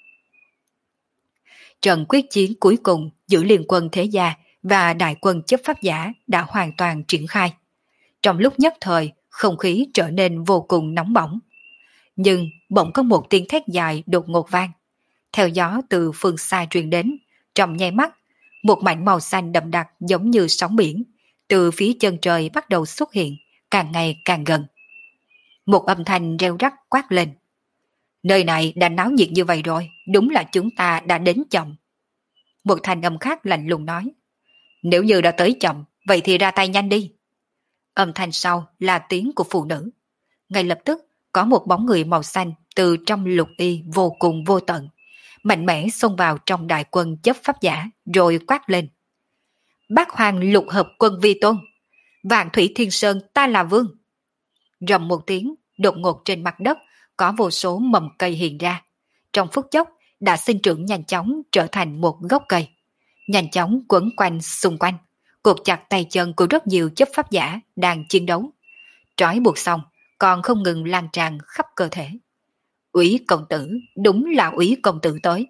Trận quyết chiến cuối cùng giữa liên quân thế gia và đại quân chấp pháp giả đã hoàn toàn triển khai. Trong lúc nhất thời, không khí trở nên vô cùng nóng bỏng. Nhưng bỗng có một tiếng thét dài đột ngột vang. Theo gió từ phương xa truyền đến, trong nháy mắt, một mảnh màu xanh đậm đặc giống như sóng biển, từ phía chân trời bắt đầu xuất hiện, càng ngày càng gần. Một âm thanh reo rắc quát lên. Nơi này đã náo nhiệt như vậy rồi, đúng là chúng ta đã đến chậm. Một thanh âm khác lạnh lùng nói. Nếu như đã tới chậm, vậy thì ra tay nhanh đi. Âm thanh sau là tiếng của phụ nữ. Ngay lập tức, có một bóng người màu xanh từ trong lục y vô cùng vô tận, mạnh mẽ xông vào trong đại quân chấp pháp giả, rồi quát lên. Bác Hoàng lục hợp quân vi tôn, Vạn Thủy Thiên Sơn ta là vương. Rầm một tiếng, đột ngột trên mặt đất có vô số mầm cây hiện ra. Trong phút chốc đã sinh trưởng nhanh chóng trở thành một gốc cây. Nhanh chóng quấn quanh xung quanh, cột chặt tay chân của rất nhiều chấp pháp giả đang chiến đấu. Trói buộc xong, còn không ngừng lan tràn khắp cơ thể. Úy công tử, đúng là Úy công tử tới.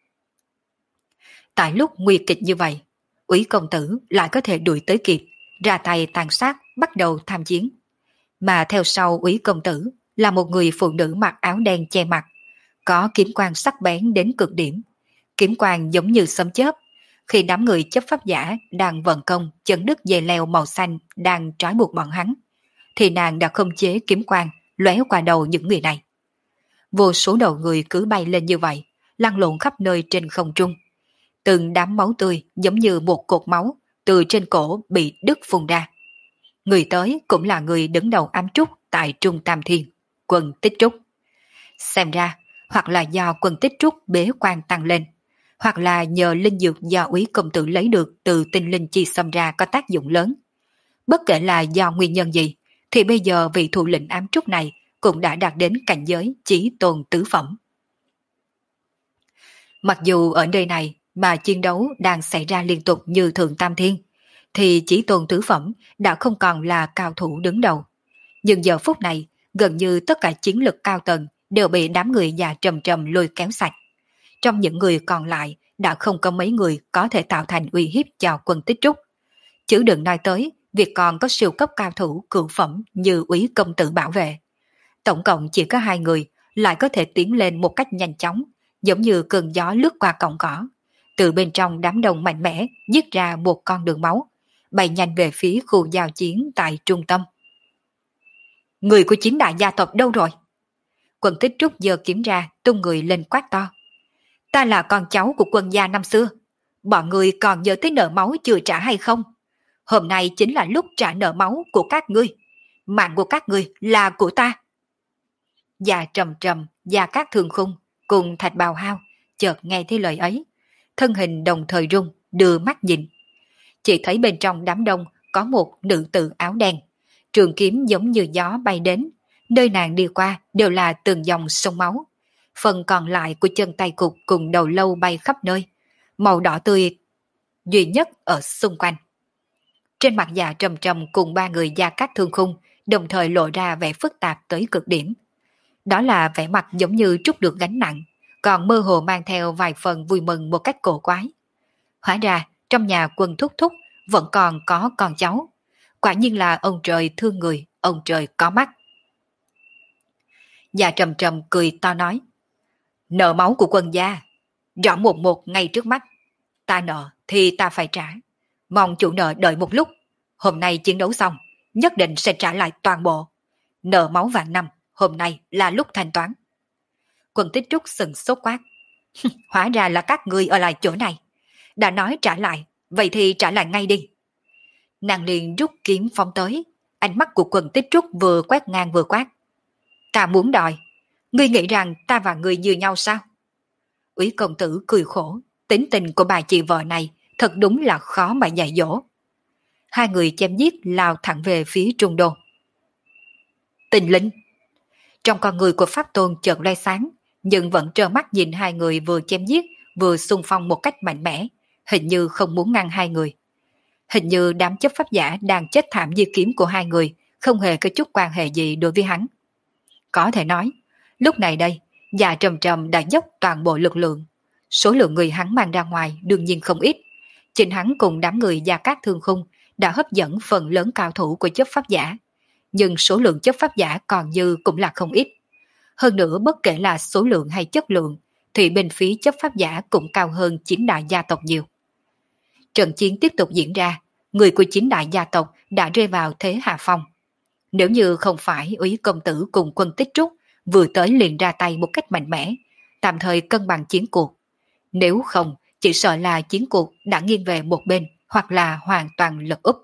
Tại lúc nguy kịch như vậy, Úy công tử lại có thể đuổi tới kịp, ra tay tàn sát, bắt đầu tham chiến. Mà theo sau Úy công tử là một người phụ nữ mặc áo đen che mặt, có kiếm quang sắc bén đến cực điểm. Kiếm quang giống như sấm chớp, khi đám người chấp pháp giả đang vận công chấn đứt dây leo màu xanh đang trói buộc bọn hắn, thì nàng đã khống chế kiếm quang lóe qua đầu những người này. Vô số đầu người cứ bay lên như vậy, lăn lộn khắp nơi trên không trung. Từng đám máu tươi giống như một cột máu từ trên cổ bị đứt phun ra. Người tới cũng là người đứng đầu ám trúc tại Trung Tam Thiên, quân Tích Trúc. Xem ra, hoặc là do quân Tích Trúc bế quan tăng lên, hoặc là nhờ linh dược do Úy công tử lấy được từ tinh linh chi xâm ra có tác dụng lớn. Bất kể là do nguyên nhân gì, thì bây giờ vị thủ lĩnh ám trúc này cũng đã đạt đến cảnh giới chí tôn tứ phẩm. Mặc dù ở nơi này mà chiến đấu đang xảy ra liên tục như Thượng Tam Thiên, thì chí tôn tứ phẩm đã không còn là cao thủ đứng đầu. Nhưng giờ phút này, gần như tất cả chiến lực cao tầng đều bị đám người già trầm trầm lôi kéo sạch. Trong những người còn lại đã không có mấy người có thể tạo thành uy hiếp cho quân Tích Trúc. Chứ đừng nói tới việc còn có siêu cấp cao thủ cửu phẩm như Úy công tử bảo vệ. Tổng cộng chỉ có hai người lại có thể tiến lên một cách nhanh chóng, giống như cơn gió lướt qua cọng cỏ. Từ bên trong đám đông mạnh mẽ giết ra một con đường máu, bay nhanh về phía khu giao chiến tại trung tâm. Người của chín đại gia tộc đâu rồi? Quân Tích Trúc giơ kiếm ra, tung người lên quát to. Ta là con cháu của quân gia năm xưa. Bọn người còn nhớ tới nợ máu chưa trả hay không? Hôm nay chính là lúc trả nợ máu của các ngươi. Mạng của các ngươi là của ta. Già trầm trầm, Gia Cát Thường Khung cùng Thạch Bào Hao chợt nghe thấy lời ấy, thân hình đồng thời rung, đưa mắt nhìn. Chỉ thấy bên trong đám đông có một nữ tử áo đen, trường kiếm giống như gió bay đến, nơi nàng đi qua đều là từng dòng sông máu. Phần còn lại của chân tay cục cùng đầu lâu bay khắp nơi, màu đỏ tươi duy nhất ở xung quanh. Trên mặt Già trầm trầm cùng ba người Gia Cát Thương Khung đồng thời lộ ra vẻ phức tạp tới cực điểm. Đó là vẻ mặt giống như trút được gánh nặng, còn mơ hồ mang theo vài phần vui mừng một cách cổ quái. Hóa ra trong nhà quân Thúc Thúc vẫn còn có con cháu. Quả nhiên là ông trời thương người, ông trời có mắt. Già trầm trầm cười to nói. Nợ máu của quân gia, rõ một một ngay trước mắt. Ta nợ thì ta phải trả. Mong chủ nợ đợi một lúc. Hôm nay chiến đấu xong, nhất định sẽ trả lại toàn bộ. Nợ máu vạn năm, hôm nay là lúc thanh toán. Quân Tích Trúc sừng sốt quát. Hóa ra là các ngươi ở lại chỗ này. Đã nói trả lại, vậy thì trả lại ngay đi. Nàng liền rút kiếm phóng tới. Ánh mắt của Quân Tích Trúc vừa quét ngang vừa quát. Ta muốn đòi. Ngươi nghĩ rằng ta và ngươi như nhau sao? Úy công tử cười khổ. Tính tình của bà chị vợ này thật đúng là khó mà dạy dỗ. Hai người chém giết lao thẳng về phía Trung Đô. Tình linh. Trong con người của Pháp Tôn chợt loe sáng, nhưng vẫn trơ mắt nhìn hai người vừa chém giết vừa xung phong một cách mạnh mẽ, hình như không muốn ngăn hai người. Hình như đám chấp pháp giả đang chết thảm dưới kiếm của hai người không hề có chút quan hệ gì đối với hắn. Có thể nói, lúc này đây, Dạ Trầm Trầm đã dốc toàn bộ lực lượng. Số lượng người hắn mang ra ngoài đương nhiên không ít. Chính hắn cùng đám người Gia Cát Thương Khung đã hấp dẫn phần lớn cao thủ của chấp pháp giả. Nhưng số lượng chấp pháp giả còn dư cũng là không ít. Hơn nữa bất kể là số lượng hay chất lượng, thì bên phía chấp pháp giả cũng cao hơn chín đại gia tộc nhiều. Trận chiến tiếp tục diễn ra, người của chín đại gia tộc đã rơi vào thế hạ phong. Nếu như không phải úy công tử cùng quân Tích Trúc vừa tới liền ra tay một cách mạnh mẽ, tạm thời cân bằng chiến cuộc. Nếu không, chỉ sợ là chiến cuộc đã nghiêng về một bên hoặc là hoàn toàn lật úp.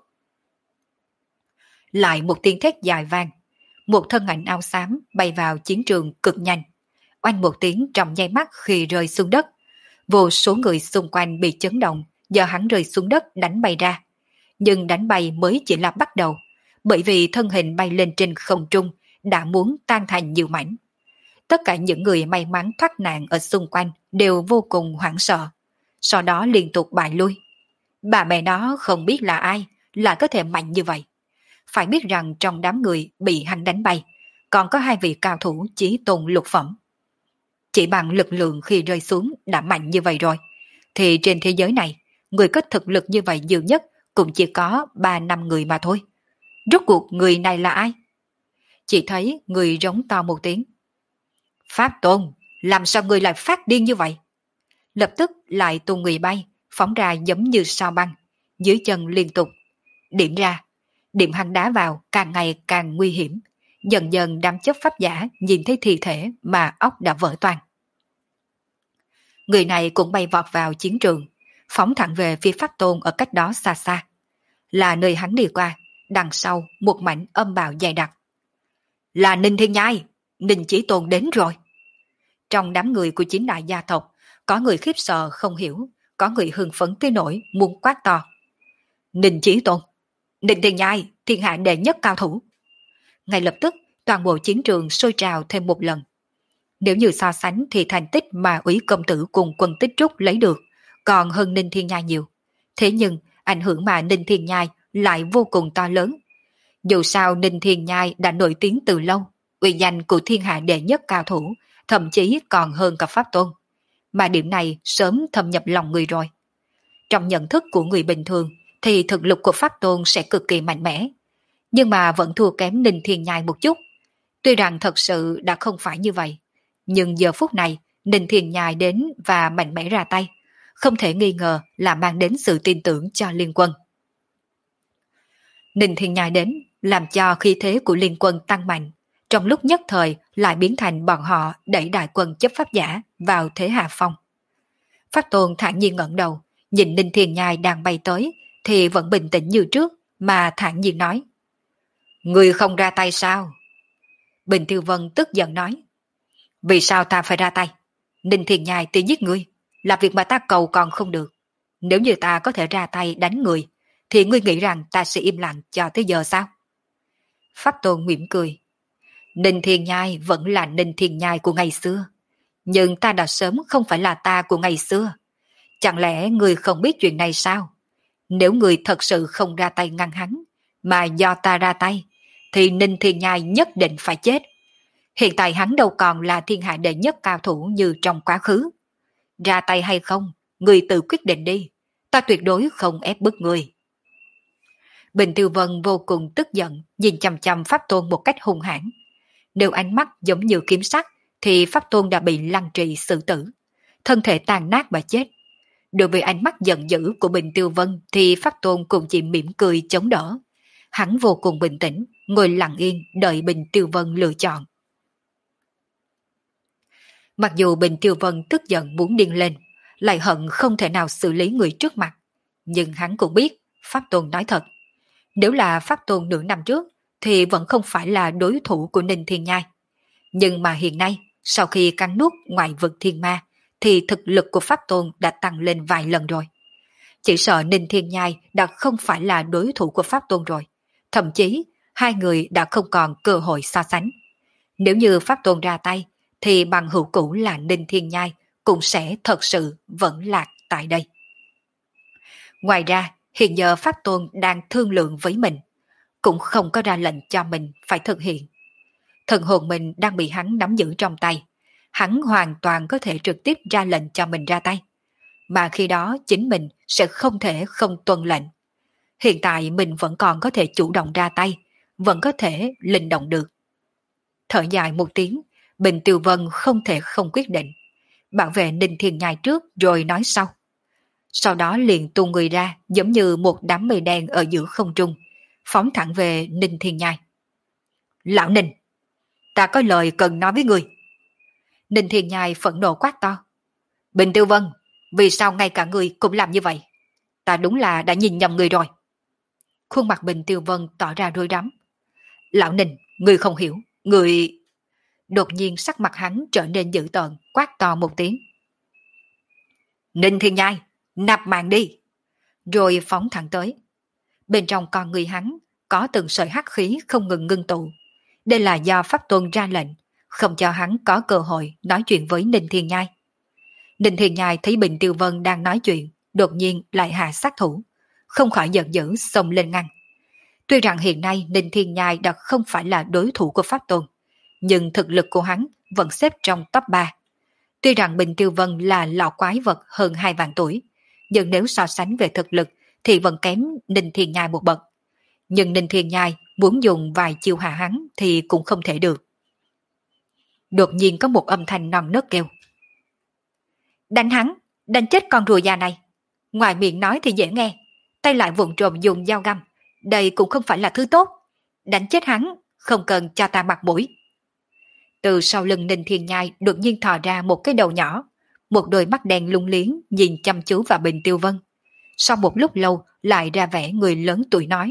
Lại một tiếng thét dài vang, một thân ảnh áo xám bay vào chiến trường cực nhanh. Oanh một tiếng trong nháy mắt khi rơi xuống đất. Vô số người xung quanh bị chấn động do hắn rơi xuống đất đánh bay ra. Nhưng đánh bay mới chỉ là bắt đầu, bởi vì thân hình bay lên trên không trung đã muốn tan thành nhiều mảnh. Tất cả những người may mắn thoát nạn ở xung quanh đều vô cùng hoảng sợ, sau đó liên tục bại lui. Bà mẹ nó không biết là ai lại có thể mạnh như vậy. Phải biết rằng trong đám người bị hắn đánh bay, còn có hai vị cao thủ chí tôn lục phẩm. Chỉ bằng lực lượng khi rơi xuống đã mạnh như vậy rồi, thì trên thế giới này, người có thực lực như vậy nhiều nhất cũng chỉ có ba năm người mà thôi. Rốt cuộc người này là ai? Chỉ thấy người rống to một tiếng. Pháp Tôn, làm sao người lại phát điên như vậy? Lập tức lại tung người bay, phóng ra giống như sao băng, dưới chân liên tục. Điểm ra, điểm hắn đá vào càng ngày càng nguy hiểm. Dần dần đám chấp pháp giả nhìn thấy thi thể mà óc đã vỡ toang. Người này cũng bay vọt vào chiến trường, phóng thẳng về phía Pháp Tôn ở cách đó xa xa. Là nơi hắn đi qua, đằng sau một mảnh âm bào dày đặc. Là Ninh Thiên Nhai, Ninh Chí Tôn đến rồi. Trong đám người của chín đại gia tộc, có người khiếp sợ không hiểu, có người hưng phấn tới nỗi muốn quát to. Ninh Chí Tôn, Ninh Thiên Nhai, thiên hạ đệ nhất cao thủ. Ngay lập tức, toàn bộ chiến trường sôi trào thêm một lần. Nếu như so sánh thì thành tích mà úy công tử cùng quân Tích Trúc lấy được còn hơn Ninh Thiên Nhai nhiều. Thế nhưng, ảnh hưởng mà Ninh Thiên Nhai lại vô cùng to lớn. Dù sao Ninh Thiên Nhai đã nổi tiếng từ lâu, uy danh của thiên hạ đệ nhất cao thủ, thậm chí còn hơn cả Pháp Tôn. Mà điểm này sớm thâm nhập lòng người rồi. Trong nhận thức của người bình thường thì thực lực của Pháp Tôn sẽ cực kỳ mạnh mẽ, nhưng mà vẫn thua kém Ninh Thiên Nhai một chút. Tuy rằng thật sự đã không phải như vậy, nhưng giờ phút này Ninh Thiên Nhai đến và mạnh mẽ ra tay, không thể nghi ngờ là mang đến sự tin tưởng cho liên quân. Ninh Thiên Nhai đến làm cho khí thế của liên quân tăng mạnh, trong lúc nhất thời lại biến thành bọn họ đẩy đại quân chấp pháp giả vào thế hạ phong. Pháp Tôn thản nhiên ngẩng đầu, nhìn Ninh Thiên Nhai đang bay tới thì vẫn bình tĩnh như trước mà thản nhiên nói. Người không ra tay sao? Bình Tiêu Vân tức giận nói. Vì sao ta phải ra tay? Ninh Thiên Nhai tự giết ngươi, là việc mà ta cầu còn không được. Nếu như ta có thể ra tay đánh người, thì ngươi nghĩ rằng ta sẽ im lặng cho tới giờ sao? Pháp Tôn mỉm cười. Ninh Thiên Nhai vẫn là Ninh Thiên Nhai của ngày xưa, nhưng ta đã sớm không phải là ta của ngày xưa. Chẳng lẽ ngươi không biết chuyện này sao? Nếu ngươi thật sự không ra tay ngăn hắn, mà do ta ra tay, thì Ninh Thiên Nhai nhất định phải chết. Hiện tại hắn đâu còn là thiên hạ đệ nhất cao thủ như trong quá khứ. Ra tay hay không, ngươi tự quyết định đi, ta tuyệt đối không ép bức ngươi. Bình Tiêu Vân vô cùng tức giận, nhìn chằm chằm Pháp Tôn một cách hung hãn. Nếu ánh mắt giống như kiếm sắc, thì Pháp Tôn đã bị lăng trì xử tử, thân thể tàn nát mà chết. Đối với ánh mắt giận dữ của Bình Tiêu Vân thì Pháp Tôn cũng chỉ mỉm cười chống đỡ. Hắn vô cùng bình tĩnh, ngồi lặng yên đợi Bình Tiêu Vân lựa chọn. Mặc dù Bình Tiêu Vân tức giận muốn điên lên, lại hận không thể nào xử lý người trước mặt, nhưng hắn cũng biết Pháp Tôn nói thật. Nếu là Pháp Tôn nửa năm trước thì vẫn không phải là đối thủ của Ninh Thiên Nhai. Nhưng mà hiện nay, sau khi cắn nuốt ngoại vực thiên ma, thì thực lực của Pháp Tôn đã tăng lên vài lần rồi. Chỉ sợ Ninh Thiên Nhai đã không phải là đối thủ của Pháp Tôn rồi. Thậm chí, hai người đã không còn cơ hội so sánh. Nếu như Pháp Tôn ra tay, thì bằng hữu cũ là Ninh Thiên Nhai cũng sẽ thật sự vẫn lạc tại đây. Ngoài ra, hiện giờ Pháp Tôn đang thương lượng với mình. cũng không có ra lệnh cho mình phải thực hiện. Thần hồn mình đang bị hắn nắm giữ trong tay, hắn hoàn toàn có thể trực tiếp ra lệnh cho mình ra tay, mà khi đó chính mình sẽ không thể không tuân lệnh. Hiện tại mình vẫn còn có thể chủ động ra tay, vẫn có thể linh động được. Thở dài một tiếng, Bình Tiêu Vân không thể không quyết định. Bảo vệ Ninh Thiên Nhai trước rồi nói sau. Sau đó liền tung người ra giống như một đám mây đen ở giữa không trung, phóng thẳng về Ninh Thiên Nhai. Lão Ninh, ta có lời cần nói với người. Ninh Thiên Nhai phẫn nộ quát to. Bình Tiêu Vân, vì sao ngay cả người cũng làm như vậy? Ta đúng là đã nhìn nhầm người rồi. Khuôn mặt Bình Tiêu Vân tỏ ra rối rắm. Lão Ninh, người không hiểu, người... Đột nhiên sắc mặt hắn trở nên dữ tợn, quát to một tiếng. Ninh Thiên Nhai, nạp mạng đi. Rồi phóng thẳng tới. Bên trong con người hắn có từng sợi hắc khí không ngừng ngưng tụ. Đây là do Pháp Tuân ra lệnh, không cho hắn có cơ hội nói chuyện với Ninh Thiên Nhai. Ninh Thiên Nhai thấy Bình Tiêu Vân đang nói chuyện, đột nhiên lại hạ sát thủ, không khỏi giận dữ xông lên ngăn. Tuy rằng hiện nay Ninh Thiên Nhai đã không phải là đối thủ của Pháp Tuân, nhưng thực lực của hắn vẫn xếp trong top ba. Tuy rằng Bình Tiêu Vân là lão quái vật hơn hai vạn tuổi, nhưng nếu so sánh về thực lực thì vẫn kém Ninh Thiên Nhai một bậc. Nhưng Ninh Thiên Nhai muốn dùng vài chiêu hạ hắn thì cũng không thể được. Đột nhiên có một âm thanh non nớt kêu. Đánh hắn, đánh chết con rùa già này. Ngoài miệng nói thì dễ nghe, tay lại vụng trộm dùng dao găm. Đây cũng không phải là thứ tốt. Đánh chết hắn, không cần cho ta mặt mũi. Từ sau lưng Ninh Thiên Nhai đột nhiên thò ra một cái đầu nhỏ, một đôi mắt đen lung liếng nhìn chăm chú vào Bình Tiêu Vân. Sau một lúc lâu lại ra vẻ người lớn tuổi nói.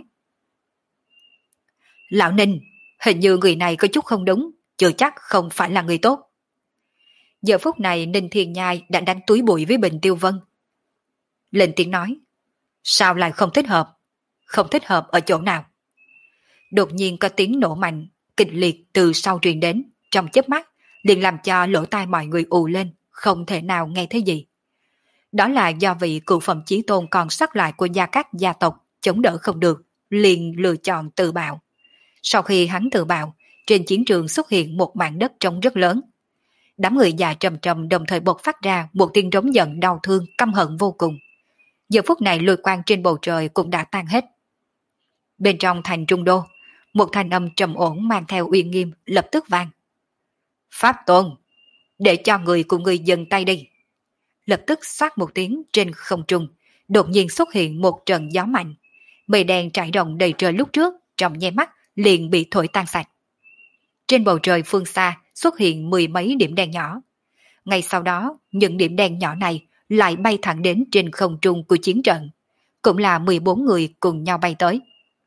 Lão Ninh, hình như người này có chút không đúng, chưa chắc không phải là người tốt. Giờ phút này Ninh Thiên Nhai đã đánh túi bụi với Bình Tiêu Vân. Lên tiếng nói. Sao lại không thích hợp? Không thích hợp ở chỗ nào? Đột nhiên có tiếng nổ mạnh, kịch liệt từ sau truyền đến, trong chớp mắt, liền làm cho lỗ tai mọi người ù lên, không thể nào nghe thấy gì. Đó là do vị cựu phẩm chí tôn còn sót lại của gia các gia tộc chống đỡ không được, liền lựa chọn tự bạo. Sau khi hắn tự bạo, trên chiến trường xuất hiện một mảng đất trống rất lớn. Đám người già trầm trầm đồng thời bộc phát ra một tiếng rống giận đau thương căm hận vô cùng. Giờ phút này lôi quang trên bầu trời cũng đã tan hết. Bên trong thành Trung Đô, một thanh âm trầm ổn mang theo uy nghiêm lập tức vang. Pháp Tôn, để cho người của người dừng tay đi. Lập tức xoát một tiếng trên không trung, đột nhiên xuất hiện một trận gió mạnh. Mây đen trải rộng đầy trời lúc trước, trong nháy mắt liền bị thổi tan sạch. Trên bầu trời phương xa xuất hiện mười mấy điểm đen nhỏ. Ngay sau đó, những điểm đen nhỏ này lại bay thẳng đến trên không trung của chiến trận. Cũng là mười bốn người cùng nhau bay tới.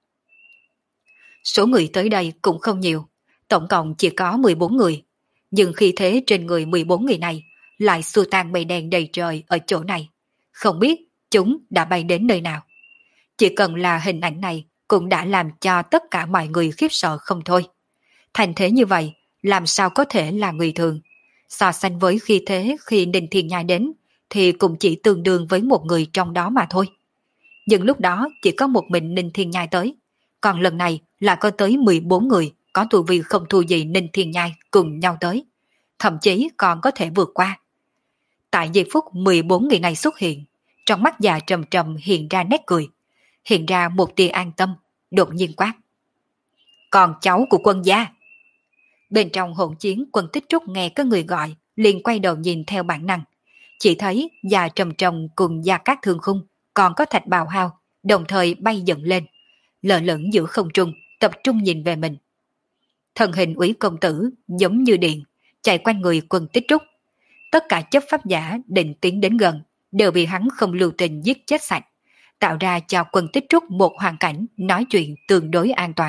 Số người tới đây cũng không nhiều, tổng cộng chỉ có mười bốn người. Nhưng khi thế trên người mười bốn người này lại xua tan mây đen đầy trời ở chỗ này. Không biết chúng đã bay đến nơi nào. Chỉ cần là hình ảnh này cũng đã làm cho tất cả mọi người khiếp sợ không thôi. Thành thế như vậy, làm sao có thể là người thường? So sánh với khi thế khi Ninh Thiên Nhai đến, thì cũng chỉ tương đương với một người trong đó mà thôi. Nhưng lúc đó chỉ có một mình Ninh Thiên Nhai tới, còn lần này là có tới mười bốn người có tu vi không thua gì Ninh Thiên Nhai cùng nhau tới, thậm chí còn có thể vượt qua. Tại giây phút mười bốn người này xuất hiện, trong mắt già trầm trầm hiện ra nét cười, hiện ra một tia an tâm, đột nhiên quát. Còn cháu của quân gia. Bên trong hỗn chiến Quân Tích Trúc nghe có người gọi, liền quay đầu nhìn theo bản năng. Chỉ thấy già trầm trầm cùng Gia Cát Thương Khung, còn có Thạch Bào Hao, đồng thời bay dựng lên, lơ lửng giữa không trung, tập trung nhìn về mình. Thân hình Úy công tử giống như điện, chạy quanh người Quân Tích Trúc. Tất cả chấp pháp giả định tiến đến gần, đều bị hắn không lưu tình giết chết sạch, tạo ra cho Quân Tích Trúc một hoàn cảnh nói chuyện tương đối an toàn.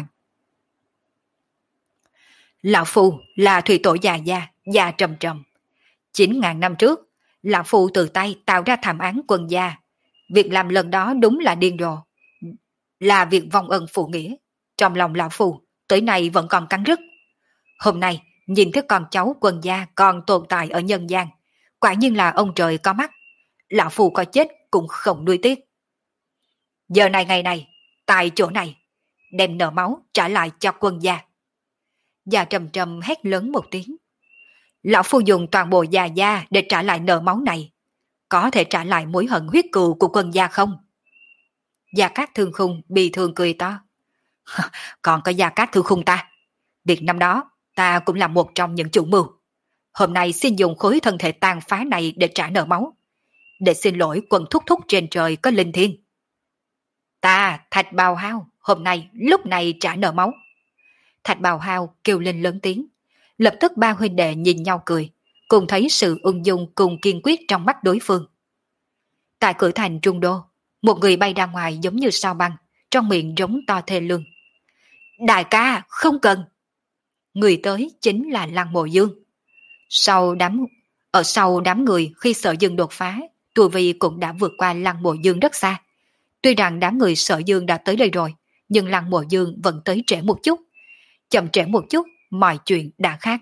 Lão Phu là thủy tổ già gia, già trầm trầm. Chín ngàn năm trước, Lão Phu từ tay tạo ra thảm án quân gia. Việc làm lần đó đúng là điên rồ, là việc vong ân phụ nghĩa. Trong lòng Lão Phu, tới nay vẫn còn cắn rứt. Hôm nay, nhìn thấy con cháu quân gia còn tồn tại ở nhân gian, quả nhiên là ông trời có mắt. Lão Phu có chết cũng không nuối tiếc. Giờ này ngày này, tại chỗ này, đem nợ máu trả lại cho quân gia. Gia Trầm Trầm hét lớn một tiếng. Lão phu dùng toàn bộ già gia để trả lại nợ máu này. Có thể trả lại mối hận huyết cừu của quân gia không? Gia Cát Thương Khung bị thương cười to. Còn có Gia Cát Thương Khung ta. Việc năm đó ta cũng là một trong những chủ mưu. Hôm nay xin dùng khối thân thể tàn phá này để trả nợ máu. Để xin lỗi quần thúc thúc trên trời có linh thiêng. Ta, Thạch Bào Hao, hôm nay lúc này trả nợ máu. Thạch Bào Hao kêu lên lớn tiếng. Lập tức ba huynh đệ nhìn nhau cười, cùng thấy sự ung dung cùng kiên quyết trong mắt đối phương. Tại cửa thành Trung Đô, một người bay ra ngoài giống như sao băng, trong miệng rống to thê lương. Đại ca, không cần. Người tới chính là Lăng Mộ Dương. Sau đám, ở sau đám người khi Sở Dương đột phá, tu vi cũng đã vượt qua Lăng Mộ Dương rất xa. Tuy rằng đám người Sở Dương đã tới đây rồi, nhưng Lăng Mộ Dương vẫn tới trễ một chút. Chậm trễ một chút, mọi chuyện đã khác.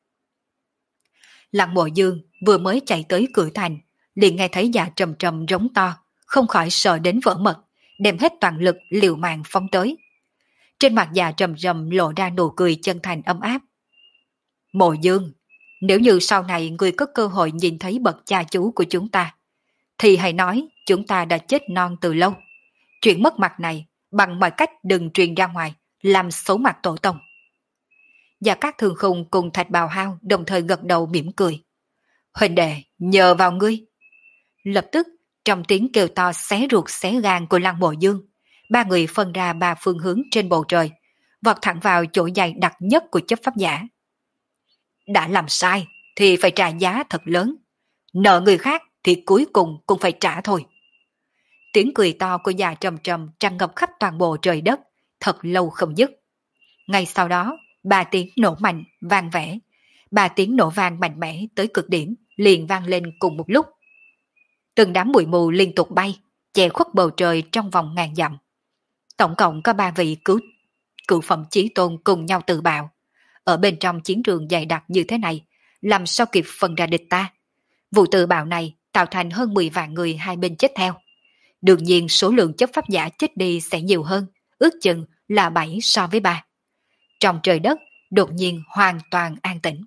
Lăng Mộ Dương vừa mới chạy tới cửa thành, liền nghe thấy Dạ Trầm Trầm rống to, không khỏi sợ đến vỡ mật, đem hết toàn lực liều mạng phóng tới. Trên mặt Dạ Trầm Trầm lộ ra nụ cười chân thành ấm áp. Mộ Dương, nếu như sau này người có cơ hội nhìn thấy bậc cha chú của chúng ta, thì hãy nói chúng ta đã chết non từ lâu. Chuyện mất mặt này bằng mọi cách đừng truyền ra ngoài, làm xấu mặt tổ tông. Và các Thương Khung cùng Thạch Bào Hao đồng thời gật đầu mỉm cười. Huỳnh đệ, nhờ vào ngươi. Lập tức, trong tiếng kêu to xé ruột xé gan của Lăng Mộ Dương, ba người phân ra ba phương hướng trên bầu trời, vọt thẳng vào chỗ dày đặc nhất của chấp pháp giả. Đã làm sai thì phải trả giá thật lớn. Nợ người khác thì cuối cùng cũng phải trả thôi. Tiếng cười to của Dạ Trầm Trầm tràn ngập khắp toàn bộ trời đất, thật lâu không dứt. Ngay sau đó, ba tiếng nổ mạnh, vang vẻ. Ba tiếng nổ vang mạnh mẽ tới cực điểm, liền vang lên cùng một lúc. Từng đám bụi mù liên tục bay, che khuất bầu trời trong vòng ngàn dặm. Tổng cộng có ba vị cứu, cựu phẩm chí tôn cùng nhau tự bạo. Ở bên trong chiến trường dày đặc như thế này, làm sao kịp phân ra địch ta? Vụ tự bạo này tạo thành hơn mười vạn người hai bên chết theo. Đương nhiên số lượng chấp pháp giả chết đi sẽ nhiều hơn, ước chừng là bảy so với ba. Trong trời đất, đột nhiên hoàn toàn an tĩnh.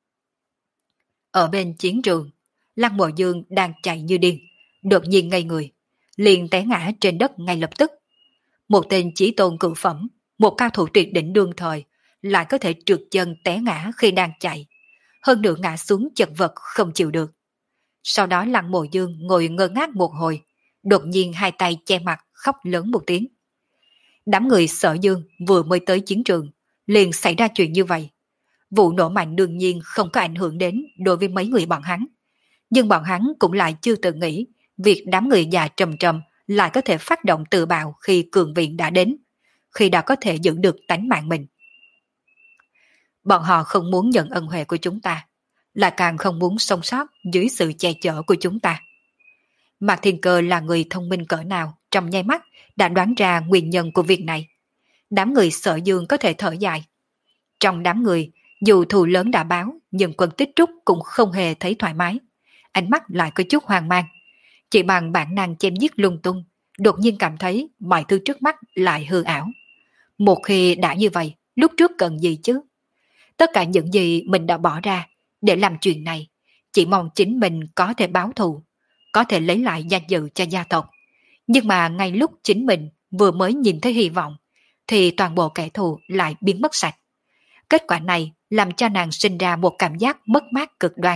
Ở bên chiến trường, Lăng Mộ Dương đang chạy như điên, đột nhiên ngây người, liền té ngã trên đất ngay lập tức. Một tên chí tôn cự phẩm, một cao thủ tuyệt đỉnh đương thời, lại có thể trượt chân té ngã khi đang chạy, hơn nữa ngã xuống chật vật không chịu được. Sau đó Lăng Mộ Dương ngồi ngơ ngác một hồi, đột nhiên hai tay che mặt khóc lớn một tiếng. Đám người Sở Dương vừa mới tới chiến trường, liền xảy ra chuyện như vậy. Vụ nổ mạnh đương nhiên không có ảnh hưởng đến đối với mấy người bọn hắn. Nhưng bọn hắn cũng lại chưa từng nghĩ việc đám người già Trầm Trầm lại có thể phát động tự bạo khi cường viện đã đến, khi đã có thể giữ được tánh mạng mình. Bọn họ không muốn nhận ân huệ của chúng ta, lại càng không muốn sống sót dưới sự che chở của chúng ta. Mạc Thiên Cơ là người thông minh cỡ nào, trong nháy mắt đã đoán ra nguyên nhân của việc này. Đám người Sở Dương có thể thở dài. Trong đám người, dù thù lớn đã báo, nhưng Quân Tích Trúc cũng không hề thấy thoải mái. Ánh mắt lại có chút hoang mang. Chỉ bằng bản năng chém giết lung tung, đột nhiên cảm thấy mọi thứ trước mắt lại hư ảo. Một khi đã như vậy, lúc trước cần gì chứ? Tất cả những gì mình đã bỏ ra để làm chuyện này, chỉ mong chính mình có thể báo thù, có thể lấy lại danh dự cho gia tộc. Nhưng mà ngay lúc chính mình vừa mới nhìn thấy hy vọng, thì toàn bộ kẻ thù lại biến mất sạch. Kết quả này làm cho nàng sinh ra một cảm giác mất mát cực đoan.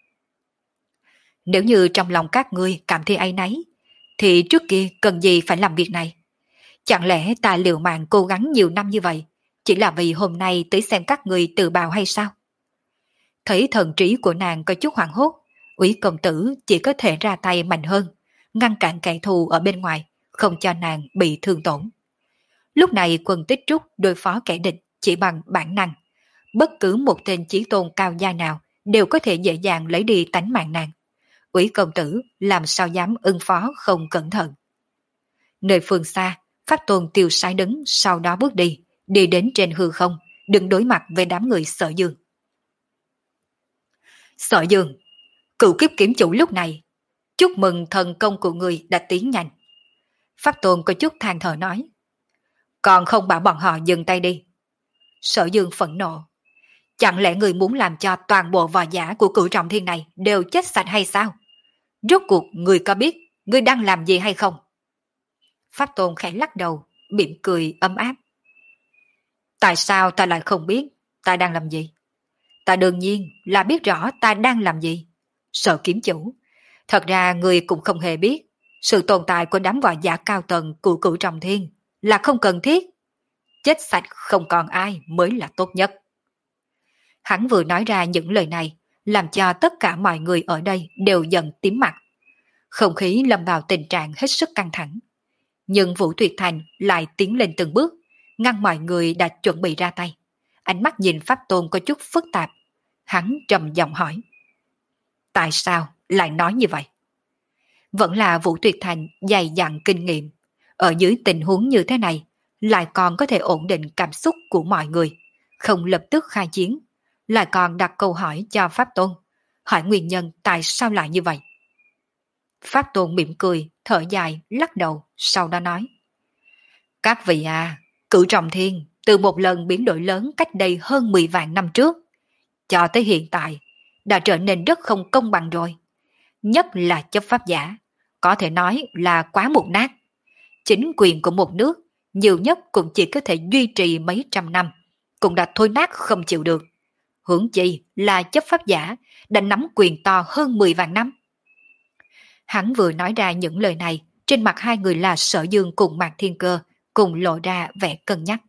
Nếu như trong lòng các ngươi cảm thấy áy náy, thì trước kia cần gì phải làm việc này? Chẳng lẽ ta liều mạng cố gắng nhiều năm như vậy, chỉ là vì hôm nay tới xem các ngươi tự bào hay sao? Thấy thần trí của nàng có chút hoảng hốt, Úy công tử chỉ có thể ra tay mạnh hơn, ngăn cản kẻ thù ở bên ngoài, không cho nàng bị thương tổn. Lúc này Quân Tích Trúc đối phó kẻ địch chỉ bằng bản năng. Bất cứ một tên chí tôn cao gia nào đều có thể dễ dàng lấy đi tánh mạng nàng. Úy công tử làm sao dám ưng phó không cẩn thận. Nơi phương xa, Pháp Tôn Tiêu Sái đứng sau đó bước đi, đi đến trên hư không, đứng đối mặt với đám người Sở Dương. Sở Dương, cựu kiếp kiếm chủ lúc này, chúc mừng thần công của người đã tiến nhanh. Pháp Tôn có chút than thở nói. Còn không bảo bọn họ dừng tay đi. Sở Dương phẫn nộ. Chẳng lẽ người muốn làm cho toàn bộ võ giả của cửu trọng thiên này đều chết sạch hay sao? Rốt cuộc người có biết người đang làm gì hay không? Pháp Tôn khẽ lắc đầu, mỉm cười ấm áp. Tại sao ta lại không biết ta đang làm gì? Ta đương nhiên là biết rõ ta đang làm gì. Sở kiếm chủ, thật ra người cũng không hề biết sự tồn tại của đám võ giả cao tầng của cửu trọng thiên là không cần thiết. Chết sạch không còn ai mới là tốt nhất. Hắn vừa nói ra những lời này, làm cho tất cả mọi người ở đây đều dần tím mặt. Không khí lâm vào tình trạng hết sức căng thẳng. Nhưng Vũ Tuyệt Thành lại tiến lên từng bước, ngăn mọi người đã chuẩn bị ra tay. Ánh mắt nhìn Pháp Tôn có chút phức tạp. Hắn trầm giọng hỏi. Tại sao lại nói như vậy? Vẫn là Vũ Tuyệt Thành dày dặn kinh nghiệm. Ở dưới tình huống như thế này, lại còn có thể ổn định cảm xúc của mọi người, không lập tức khai chiến, lại còn đặt câu hỏi cho Pháp Tôn, hỏi nguyên nhân tại sao lại như vậy. Pháp Tôn mỉm cười, thở dài, lắc đầu, sau đó nói. Các vị à, cửu trọng thiên từ một lần biến đổi lớn cách đây hơn mười vạn năm trước, cho tới hiện tại, đã trở nên rất không công bằng rồi. Nhất là chấp pháp giả, có thể nói là quá mục nát. Chính quyền của một nước, nhiều nhất cũng chỉ có thể duy trì mấy trăm năm, cũng đã thôi nát không chịu được. Huống chi là chấp pháp giả đã nắm quyền to hơn mười vạn năm. Hắn vừa nói ra những lời này, trên mặt hai người là Sở Dương cùng Mạc Thiên Cơ cùng lộ ra vẻ cân nhắc.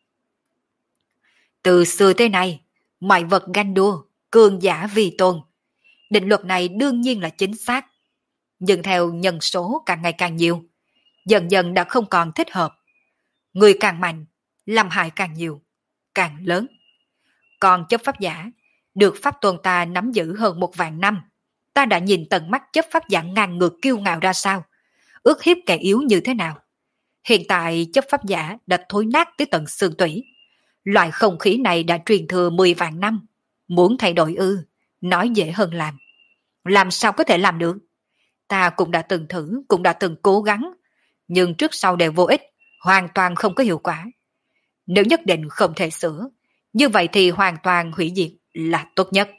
Từ xưa tới nay, mọi vật ganh đua, cường giả vì tôn. Định luật này đương nhiên là chính xác. Nhưng theo nhân số càng ngày càng nhiều, dần dần đã không còn thích hợp. Người càng mạnh, làm hại càng nhiều, càng lớn. Còn chấp pháp giả, được pháp tôn ta nắm giữ hơn một vạn năm, ta đã nhìn tận mắt chấp pháp giả ngang ngược kiêu ngạo ra sao, ước hiếp kẻ yếu như thế nào. Hiện tại chấp pháp giả đã thối nát tới tận xương tủy. Loại không khí này đã truyền thừa mười vạn năm. Muốn thay đổi ư, nói dễ hơn làm. Làm sao có thể làm được? Ta cũng đã từng thử, cũng đã từng cố gắng, nhưng trước sau đều vô ích, hoàn toàn không có hiệu quả. Nếu nhất định không thể sửa, như vậy thì hoàn toàn hủy diệt là tốt nhất.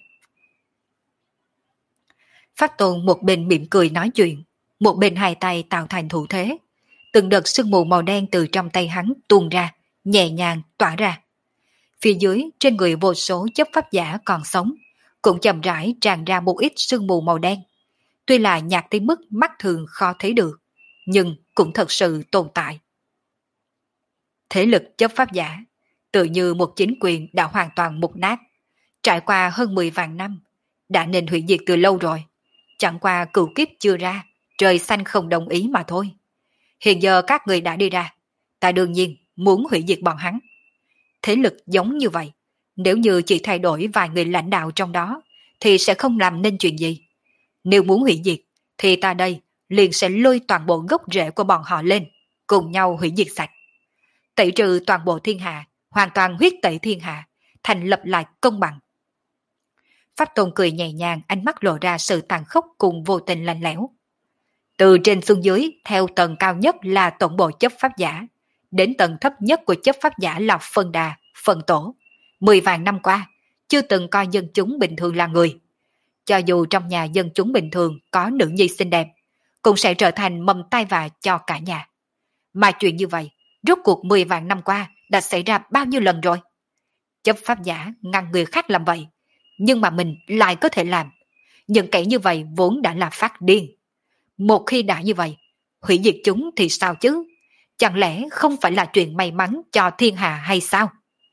Pháp Tôn một bên mỉm cười nói chuyện, một bên hai tay tạo thành thủ thế. Từng đợt sương mù màu đen từ trong tay hắn tuôn ra, nhẹ nhàng tỏa ra. Phía dưới, trên người vô số chấp pháp giả còn sống, cũng chậm rãi tràn ra một ít sương mù màu đen. Tuy là nhạt tới mức mắt thường khó thấy được, nhưng cũng thật sự tồn tại. Thế lực chấp pháp giả, tự như một chính quyền đã hoàn toàn mục nát. Trải qua hơn mười vạn năm, đã nên hủy diệt từ lâu rồi. Chẳng qua cửu kiếp chưa ra, trời xanh không đồng ý mà thôi. Hiện giờ các người đã đi ra, ta đương nhiên muốn hủy diệt bọn hắn. Thế lực giống như vậy, nếu như chỉ thay đổi vài người lãnh đạo trong đó, thì sẽ không làm nên chuyện gì. Nếu muốn hủy diệt, thì ta đây liền sẽ lôi toàn bộ gốc rễ của bọn họ lên, cùng nhau hủy diệt sạch. Tẩy trừ toàn bộ thiên hạ, hoàn toàn huyết tẩy thiên hạ, thành lập lại công bằng. Pháp Tôn cười nhẹ nhàng, ánh mắt lộ ra sự tàn khốc cùng vô tình lạnh lẽo. Từ trên xuống dưới, theo tầng cao nhất là tổng bộ chấp pháp giả, đến tầng thấp nhất của chấp pháp giả là phân đà, phân tổ. Mười vạn năm qua, chưa từng coi dân chúng bình thường là người. Cho dù trong nhà dân chúng bình thường có nữ nhi xinh đẹp, cũng sẽ trở thành mầm tai vạ cho cả nhà. Mà chuyện như vậy, rốt cuộc mười vạn năm qua đã xảy ra bao nhiêu lần rồi? Chấp pháp giả ngăn người khác làm vậy, nhưng mà mình lại có thể làm. Những kẻ như vậy vốn đã là phát điên. Một khi đã như vậy, hủy diệt chúng thì sao chứ? Chẳng lẽ không phải là chuyện may mắn cho thiên hạ hay sao?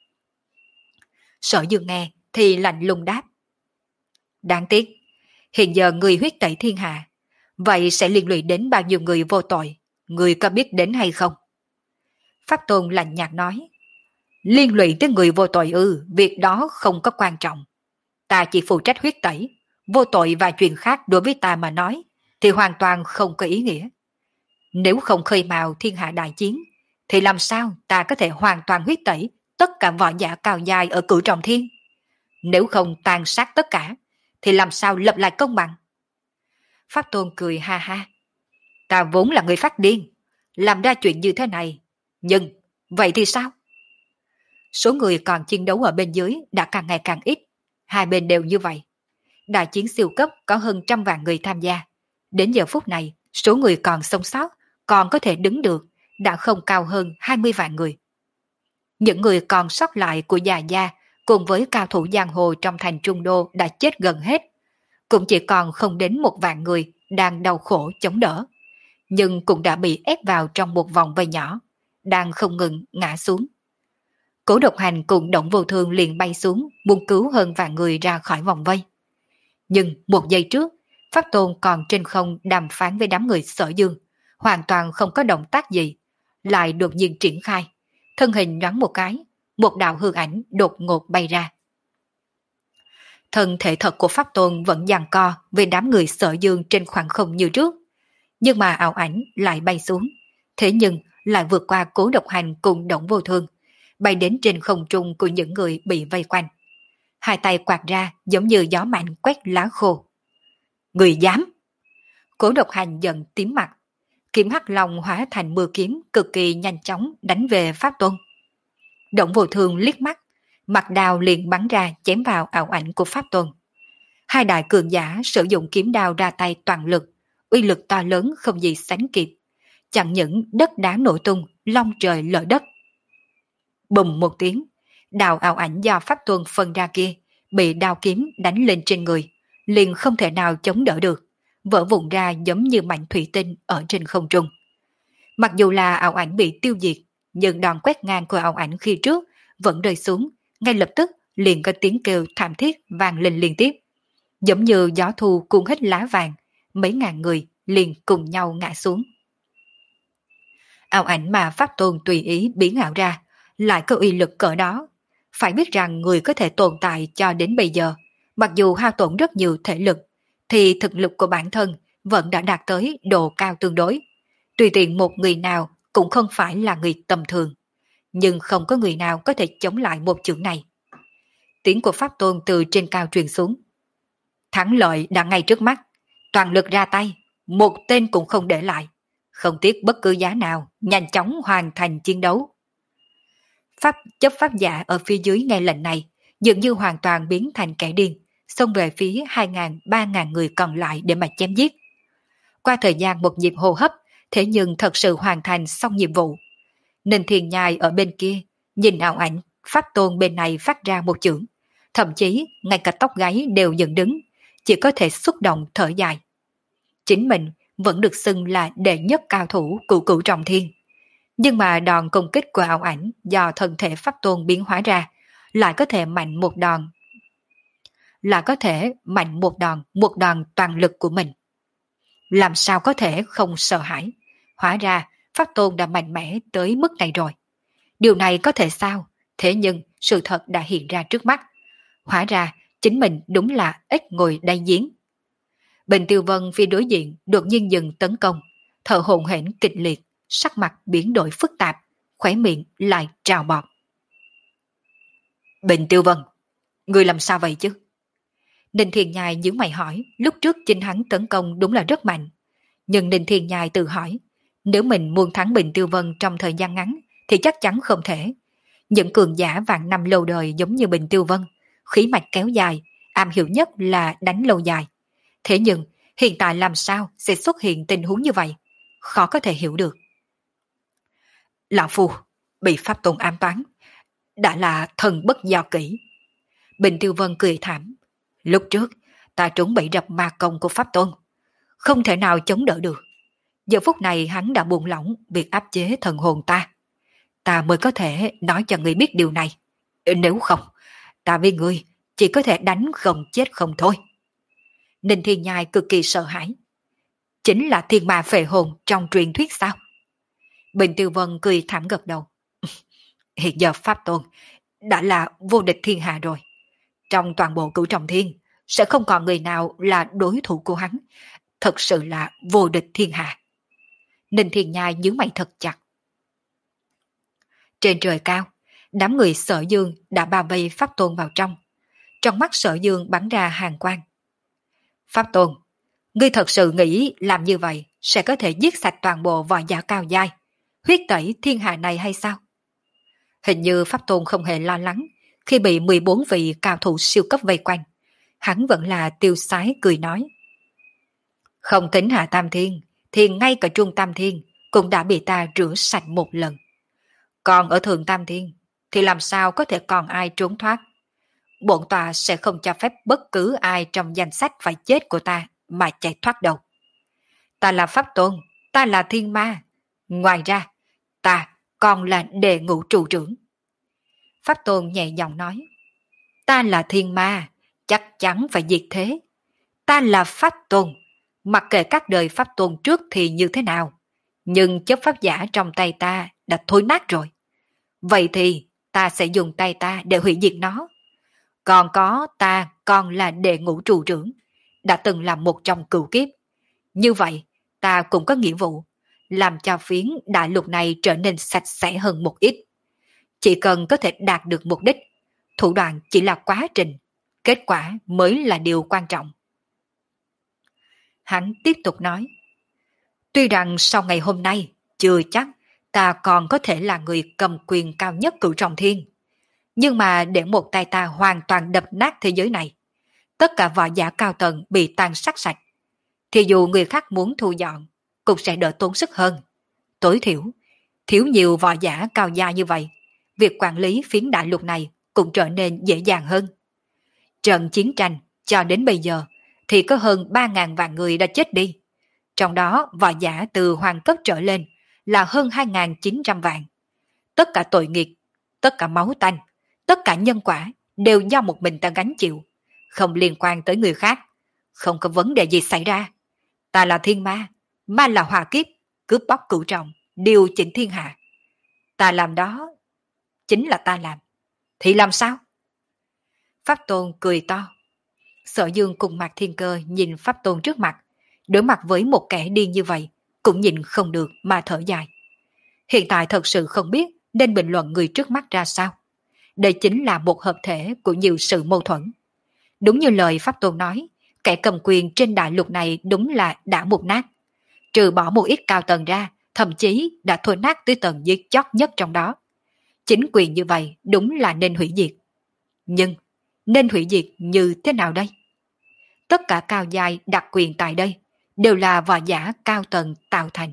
Sở Dương nghe thì lạnh lùng đáp. Đáng tiếc, hiện giờ người huyết tẩy thiên hạ, vậy sẽ liên lụy đến bao nhiêu người vô tội, người có biết đến hay không? Pháp Tôn lạnh nhạt nói. Liên lụy tới người vô tội ư, việc đó không có quan trọng. Ta chỉ phụ trách huyết tẩy, vô tội và chuyện khác đối với ta mà nói, thì hoàn toàn không có ý nghĩa. Nếu không khơi mào thiên hạ đại chiến, thì làm sao ta có thể hoàn toàn huyết tẩy tất cả võ giả cao dài ở cửu trọng thiên? Nếu không tàn sát tất cả, thì làm sao lập lại công bằng? Pháp Tôn cười ha ha. Ta vốn là người phát điên, làm ra chuyện như thế này, nhưng Vậy thì sao? Số người còn chiến đấu ở bên dưới đã càng ngày càng ít. Hai bên đều như vậy. Đại chiến siêu cấp có hơn trăm vạn người tham gia. Đến giờ phút này, số người còn sống sót, còn có thể đứng được, đã không cao hơn hai mươi vạn người. Những người còn sót lại của già gia cùng với cao thủ giang hồ trong thành Trung Đô đã chết gần hết. Cũng chỉ còn không đến một vạn người đang đau khổ chống đỡ. Nhưng cũng đã bị ép vào trong một vòng vây nhỏ, đang không ngừng ngã xuống. Cố Độc Hành cùng Động Vô Thương liền bay xuống, muốn cứu hơn vạn người ra khỏi vòng vây. Nhưng một giây trước, Pháp Tôn còn trên không đàm phán với đám người Sở Dương, hoàn toàn không có động tác gì, lại đột nhiên triển khai, thân hình nhoáng một cái, một đạo hư ảnh đột ngột bay ra. Thân thể thật của Pháp Tôn vẫn giằng co với đám người Sở Dương trên khoảng không như trước, nhưng mà ảo ảnh lại bay xuống, thế nhưng lại vượt qua Cố Độc Hành cùng Động Vô Thương, bay đến trên không trung của những người bị vây quanh. Hai tay quạt ra giống như gió mạnh quét lá khô. Người dám! Cố Độc Hành giận tím mặt, kiếm hắc long hóa thành mưa kiếm cực kỳ nhanh chóng đánh về Pháp Tôn. Động Vô Thương liếc mắt, mặt đao liền bắn ra chém vào ảo ảnh của Pháp Tôn. Hai đại cường giả sử dụng kiếm đao ra tay toàn lực, uy lực to lớn không gì sánh kịp, chẳng những đất đá nổ tung, long trời lở đất. Bùm một tiếng, đao ảo ảnh do Pháp Tôn phân ra kia bị đao kiếm đánh lên trên người, liền không thể nào chống đỡ được, vỡ vụn ra giống như mảnh thủy tinh ở trên không trung. Mặc dù là ảo ảnh bị tiêu diệt, nhưng đòn quét ngang của ảo ảnh khi trước vẫn rơi xuống, ngay lập tức liền có tiếng kêu thảm thiết vang lên liên tiếp, giống như gió thu cuốn hết lá vàng, mấy ngàn người liền cùng nhau ngã xuống. Ảo ảnh mà Pháp Tôn tùy ý biến ảo ra lại có uy lực cỡ đó. Phải biết rằng người có thể tồn tại cho đến bây giờ, mặc dù hao tổn rất nhiều thể lực, thì thực lực của bản thân vẫn đã đạt tới độ cao tương đối. Tùy tiện một người nào cũng không phải là người tầm thường, nhưng không có người nào có thể chống lại một chưởng này. Tiếng của Pháp Tôn từ trên cao truyền xuống. Thắng lợi đã ngay trước mắt, toàn lực ra tay, một tên cũng không để lại, không tiếc bất cứ giá nào, nhanh chóng hoàn thành chiến đấu. Pháp chấp pháp giả ở phía dưới nghe lệnh này, dường như hoàn toàn biến thành kẻ điên, xông về phía hai ngàn, ba ngàn người còn lại để mà chém giết. Qua thời gian một nhịp hô hấp, thế nhưng thật sự hoàn thành xong nhiệm vụ. Ninh Thiên Nhai ở bên kia, nhìn ảo ảnh, Pháp Tôn bên này phát ra một chưởng, thậm chí ngay cả tóc gáy đều dựng đứng, chỉ có thể xúc động thở dài. Chính mình vẫn được xưng là đệ nhất cao thủ cửu cửu trọng thiên. Nhưng mà đòn công kích của ảo ảnh do thân thể Pháp Tôn biến hóa ra, lại có thể mạnh một đòn. Lại có thể mạnh một đòn, một đòn toàn lực của mình. Làm sao có thể không sợ hãi? Hóa ra Pháp Tôn đã mạnh mẽ tới mức này rồi. Điều này có thể sao? Thế nhưng sự thật đã hiện ra trước mắt. Hóa ra chính mình đúng là ếch ngồi đáy giếng. Bình Tiêu Vân phía đối diện đột nhiên dừng tấn công, thở hổn hển kịch liệt, sắc mặt biến đổi phức tạp, khóe miệng lại trào bọt. Bình Tiêu Vân, ngươi làm sao vậy chứ? Ninh Thiên Nhai nhíu mày hỏi, lúc trước chính hắn tấn công đúng là rất mạnh. Nhưng Ninh Thiên Nhai tự hỏi, nếu mình muốn thắng Bình Tiêu Vân trong thời gian ngắn thì chắc chắn không thể. Những cường giả vạn năm lâu đời giống như Bình Tiêu Vân, khí mạch kéo dài, am hiểu nhất là đánh lâu dài. Thế nhưng hiện tại làm sao sẽ xuất hiện tình huống như vậy? Khó có thể hiểu được. Lão Phu bị Pháp Tôn ám toán, đã là thần bất do kỹ. Bình Tiêu Vân cười thảm. Lúc trước ta trúng bẫy rập ma công của Pháp Tôn, không thể nào chống đỡ được. Giờ phút này hắn đã buông lỏng việc áp chế thần hồn ta. Ta mới có thể nói cho người biết điều này. Nếu không, ta với ngươi chỉ có thể đánh không chết không thôi. Ninh Thiên Nhai cực kỳ sợ hãi. Chính là thiên ma phệ hồn trong truyền thuyết sao? Bình Tiêu Vân cười thảm gật đầu. Hiện giờ Pháp Tôn đã là vô địch thiên hạ rồi. Trong toàn bộ cửu trọng thiên sẽ không còn người nào là đối thủ của hắn. Thật sự là vô địch thiên hạ. Ninh Thiên Nhai nhíu mày thật chặt. Trên trời cao, đám người Sở Dương đã bao vây Pháp Tôn vào trong. Trong mắt Sở Dương bắn ra hàn quang. Pháp Tôn, ngươi thật sự nghĩ làm như vậy sẽ có thể giết sạch toàn bộ võ giả cao giai, huyết tẩy thiên hạ này hay sao? Hình như Pháp Tôn không hề lo lắng khi bị mười bốn vị cao thủ siêu cấp vây quanh. Hắn vẫn là tiêu sái cười nói. Không tính Hạ Tam Thiên, thì ngay cả Trung Tam Thiên cũng đã bị ta rửa sạch một lần. Còn ở Thượng Tam Thiên, thì làm sao có thể còn ai trốn thoát. Bổn tòa sẽ không cho phép bất cứ ai trong danh sách phải chết của ta mà chạy thoát đâu. Ta là Pháp Tôn, ta là Thiên Ma. Ngoài ra, ta còn là Đệ Ngũ Trụ Trưởng. Pháp Tôn nhẹ giọng nói. Ta là Thiên Ma, chắc chắn phải diệt thế. Ta là Pháp Tôn, mặc kệ các đời Pháp Tôn trước thì như thế nào. Nhưng chấp pháp giả trong tay ta đã thối nát rồi. Vậy thì ta sẽ dùng tay ta để hủy diệt nó. Còn có ta còn là Đệ Ngũ Trụ Trưởng, đã từng làm một trong cửu kiếp. Như vậy, ta cũng có nghĩa vụ làm cho phiến đại lục này trở nên sạch sẽ hơn một ít. Chỉ cần có thể đạt được mục đích, thủ đoạn chỉ là quá trình, kết quả mới là điều quan trọng. Hắn tiếp tục nói, tuy rằng sau ngày hôm nay, chưa chắc ta còn có thể là người cầm quyền cao nhất cửu trọng thiên. Nhưng mà để một tay ta hoàn toàn đập nát thế giới này, tất cả võ giả cao tầng bị tàn sát sạch, thì dù người khác muốn thu dọn, cũng sẽ đỡ tốn sức hơn. Tối thiểu, thiếu nhiều võ giả cao gia như vậy, việc quản lý phiến đại lục này cũng trở nên dễ dàng hơn. Trận chiến tranh cho đến bây giờ thì có hơn ba ngàn vạn người đã chết đi. Trong đó võ giả từ hoàng cấp trở lên là hơn hai nghìn chín trăm vạn. Tất cả tội nghiệp, tất cả máu tanh, tất cả nhân quả đều do một mình ta gánh chịu, không liên quan tới người khác, không có vấn đề gì xảy ra. Ta là Thiên Ma, ma là hỏa kiếp, cướp bóc cửu trọng, điều chỉnh thiên hạ. Ta làm đó chính là ta làm, thì làm sao? Pháp Tôn cười to. Sở Dương cùng Mạc Thiên Cơ nhìn Pháp Tôn trước mặt, đối mặt với một kẻ điên như vậy, cũng nhìn không được mà thở dài. Hiện tại thật sự không biết nên bình luận người trước mắt ra sao. Đây chính là một hợp thể của nhiều sự mâu thuẫn. Đúng như lời Pháp Tôn nói, kẻ cầm quyền trên đại lục này đúng là đã mục nát. Trừ bỏ một ít cao tầng ra, thậm chí đã thối nát tới tầng dưới chót nhất trong đó. Chính quyền như vậy đúng là nên hủy diệt. Nhưng nên hủy diệt như thế nào đây? Tất cả cao giai đặc quyền tại đây đều là võ giả cao tầng tạo thành.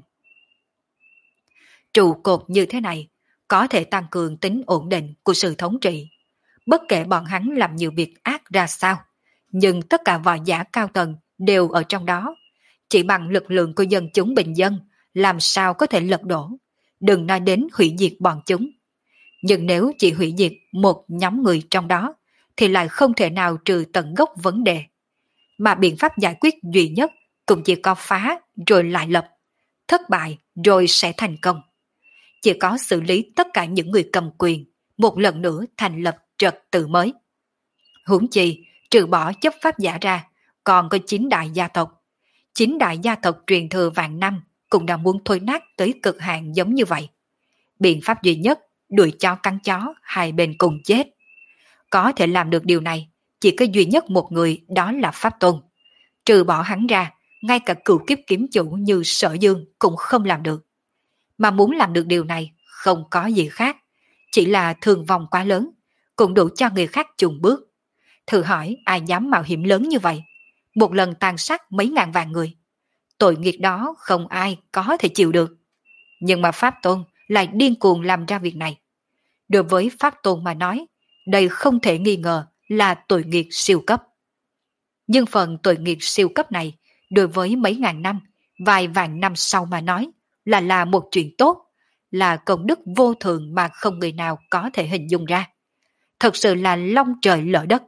Trụ cột như thế này có thể tăng cường tính ổn định của sự thống trị. Bất kể bọn hắn làm nhiều việc ác ra sao, nhưng tất cả võ giả cao tầng đều ở trong đó. Chỉ bằng lực lượng của dân chúng bình dân, làm sao có thể lật đổ, đừng nói đến hủy diệt bọn chúng. Nhưng nếu chỉ hủy diệt một nhóm người trong đó, thì lại không thể nào trừ tận gốc vấn đề. Mà biện pháp giải quyết duy nhất cũng chỉ có phá rồi lại lập, thất bại rồi sẽ thành công. Chỉ có xử lý tất cả những người cầm quyền, một lần nữa thành lập trật tự mới. Huống chi, trừ bỏ chấp pháp giả ra, còn có chín đại gia tộc. Chín đại gia tộc truyền thừa vạn năm cũng đã muốn thôi nát tới cực hạn giống như vậy. Biện pháp duy nhất, đuổi chó cắn chó, hai bên cùng chết. Có thể làm được điều này, chỉ có duy nhất một người, đó là Pháp Tôn. Trừ bỏ hắn ra, ngay cả cửu kiếp kiếm chủ như Sở Dương cũng không làm được. Mà muốn làm được điều này, không có gì khác, chỉ là thương vong quá lớn, cũng đủ cho người khác chùn bước. Thử hỏi ai dám mạo hiểm lớn như vậy, một lần tàn sát mấy ngàn vạn người. Tội nghiệp đó không ai có thể chịu được. Nhưng mà Pháp Tôn lại điên cuồng làm ra việc này. Đối với Pháp Tôn mà nói, đây không thể nghi ngờ là tội nghiệp siêu cấp. Nhưng phần tội nghiệp siêu cấp này, đối với mấy ngàn năm, vài vạn năm sau mà nói, là là một chuyện tốt, là công đức vô thường mà không người nào có thể hình dung ra. Thật sự là long trời lỡ đất.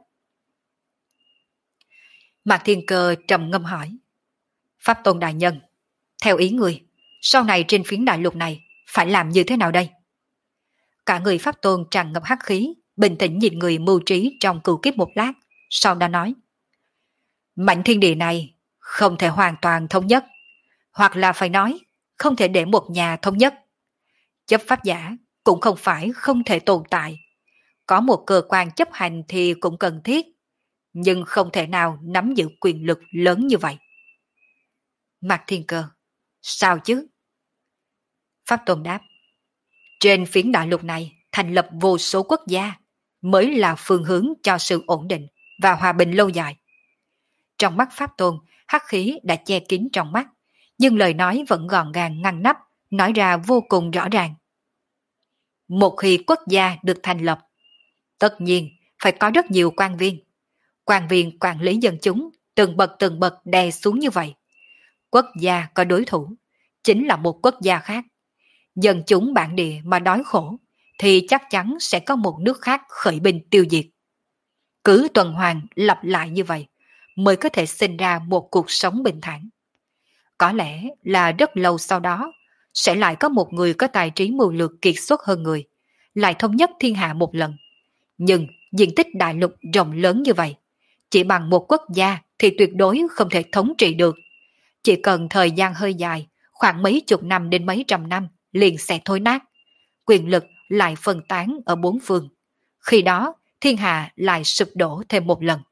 Mạc Thiên Cơ trầm ngâm hỏi. Pháp Tôn đại nhân, theo ý người, sau này trên phiến đại lục này phải làm như thế nào đây? Cả người Pháp Tôn tràn ngập hắc khí, bình tĩnh nhìn người mưu trí trong cửu kiếp một lát, sau đó nói. Mảnh thiên địa này không thể hoàn toàn thống nhất, hoặc là phải nói không thể để một nhà thống nhất. Chấp pháp giả cũng không phải không thể tồn tại. Có một cơ quan chấp hành thì cũng cần thiết, nhưng không thể nào nắm giữ quyền lực lớn như vậy. Mạc Thiên Cơ, sao chứ? Pháp Tôn đáp. Trên phiến đại lục này thành lập vô số quốc gia mới là phương hướng cho sự ổn định và hòa bình lâu dài. Trong mắt Pháp Tôn, hắc khí đã che kín trong mắt, nhưng lời nói vẫn gọn gàng ngăn nắp, nói ra vô cùng rõ ràng. Một khi quốc gia được thành lập, tất nhiên phải có rất nhiều quan viên. Quan viên quản lý dân chúng, từng bậc từng bậc đè xuống như vậy. Quốc gia có đối thủ, chính là một quốc gia khác. Dân chúng bản địa mà đói khổ, thì chắc chắn sẽ có một nước khác khởi binh tiêu diệt. Cứ tuần hoàn lặp lại như vậy, mới có thể sinh ra một cuộc sống bình thản. Có lẽ là rất lâu sau đó, sẽ lại có một người có tài trí mưu lược kiệt xuất hơn người, lại thống nhất thiên hạ một lần. Nhưng diện tích đại lục rộng lớn như vậy, chỉ bằng một quốc gia thì tuyệt đối không thể thống trị được. Chỉ cần thời gian hơi dài, khoảng mấy chục năm đến mấy trăm năm, liền sẽ thối nát. Quyền lực lại phân tán ở bốn phương. Khi đó, thiên hạ lại sụp đổ thêm một lần.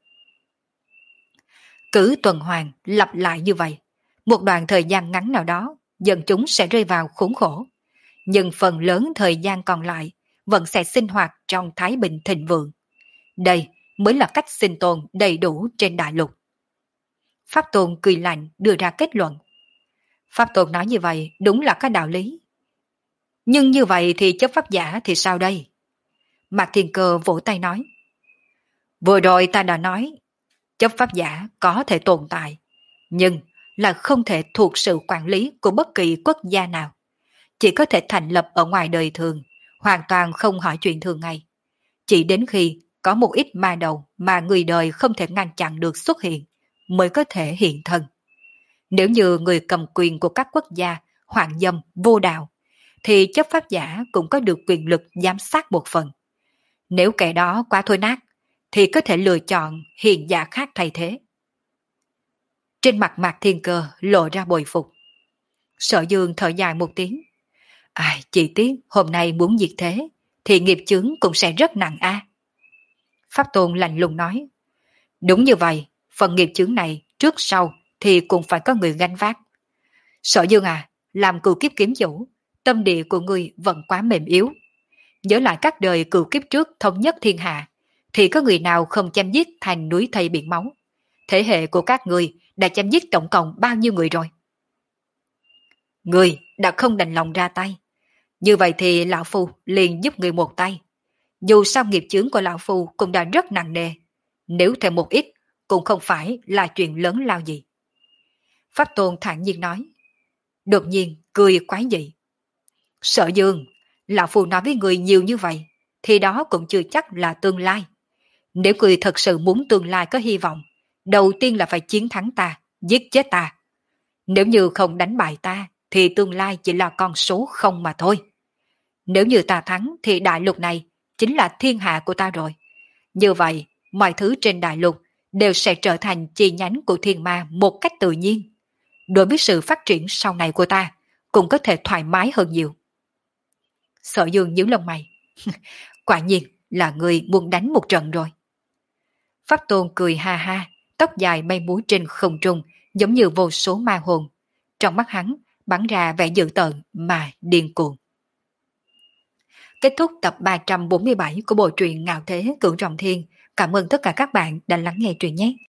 Cứ tuần hoàn lặp lại như vậy, một đoạn thời gian ngắn nào đó, dân chúng sẽ rơi vào khốn khổ. Nhưng phần lớn thời gian còn lại vẫn sẽ sinh hoạt trong thái bình thịnh vượng. Đây mới là cách sinh tồn đầy đủ trên đại lục. Pháp Tôn cười lạnh đưa ra kết luận. Pháp Tôn nói như vậy đúng là có đạo lý. Nhưng như vậy thì chấp pháp giả thì sao đây? Mạc Thiên Cơ vỗ tay nói. Vừa rồi ta đã nói, chấp pháp giả có thể tồn tại, nhưng là không thể thuộc sự quản lý của bất kỳ quốc gia nào. Chỉ có thể thành lập ở ngoài đời thường, hoàn toàn không hỏi chuyện thường ngày. Chỉ đến khi có một ít ma đầu mà người đời không thể ngăn chặn được xuất hiện, mới có thể hiện thân. Nếu như người cầm quyền của các quốc gia hoạn dâm, vô đạo, thì chấp pháp giả cũng có được quyền lực giám sát một phần. Nếu kẻ đó quá thối nát, thì có thể lựa chọn hiền giả khác thay thế. Trên mặt Mạc Thiên Cơ lộ ra bồi phục. Sở Dương thở dài một tiếng. Ai, chỉ tiếc hôm nay muốn diệt thế, thì nghiệp chướng cũng sẽ rất nặng a. Pháp Tôn lạnh lùng nói. Đúng như vậy, phần nghiệp chướng này trước sau thì cũng phải có người gánh vác. Sở Dương à, làm cửu kiếp kiếm chủ, tâm địa của người vẫn quá mềm yếu. Nhớ lại các đời cửu kiếp trước thống nhất thiên hạ, thì có người nào không chém giết thành núi thây biển máu. Thế hệ của các người đã chém giết tổng cộng bao nhiêu người rồi? Người đã không đành lòng ra tay. Như vậy thì Lão Phu liền giúp người một tay. Dù sao nghiệp chướng của Lão Phu cũng đã rất nặng nề. Nếu thêm một ít, cũng không phải là chuyện lớn lao gì. Pháp Tôn thản nhiên nói. Đột nhiên cười quái dị. Sở Dương, Lão Phu nói với người nhiều như vậy, thì đó cũng chưa chắc là tương lai. Nếu người thật sự muốn tương lai có hy vọng, đầu tiên là phải chiến thắng ta, giết chết ta. Nếu như không đánh bại ta, thì tương lai chỉ là con số không mà thôi. Nếu như ta thắng, thì đại lục này chính là thiên hạ của ta rồi. Như vậy, mọi thứ trên đại lục đều sẽ trở thành chi nhánh của thiên ma một cách tự nhiên. Đối với sự phát triển sau này của ta, cũng có thể thoải mái hơn nhiều. Sở Dương nhíu lông mày. Quả nhiên là người muốn đánh một trận rồi. Pháp Tôn cười ha ha, tóc dài mây múa trên không trung, giống như vô số ma hồn. Trong mắt hắn bắn ra vẻ dữ tợn mà điên cuồng. Kết thúc tập ba trăm bốn mươi bảy của bộ truyện Ngạo Thế Cửu Trọng Thiên. Cảm ơn tất cả các bạn đã lắng nghe truyện nhé.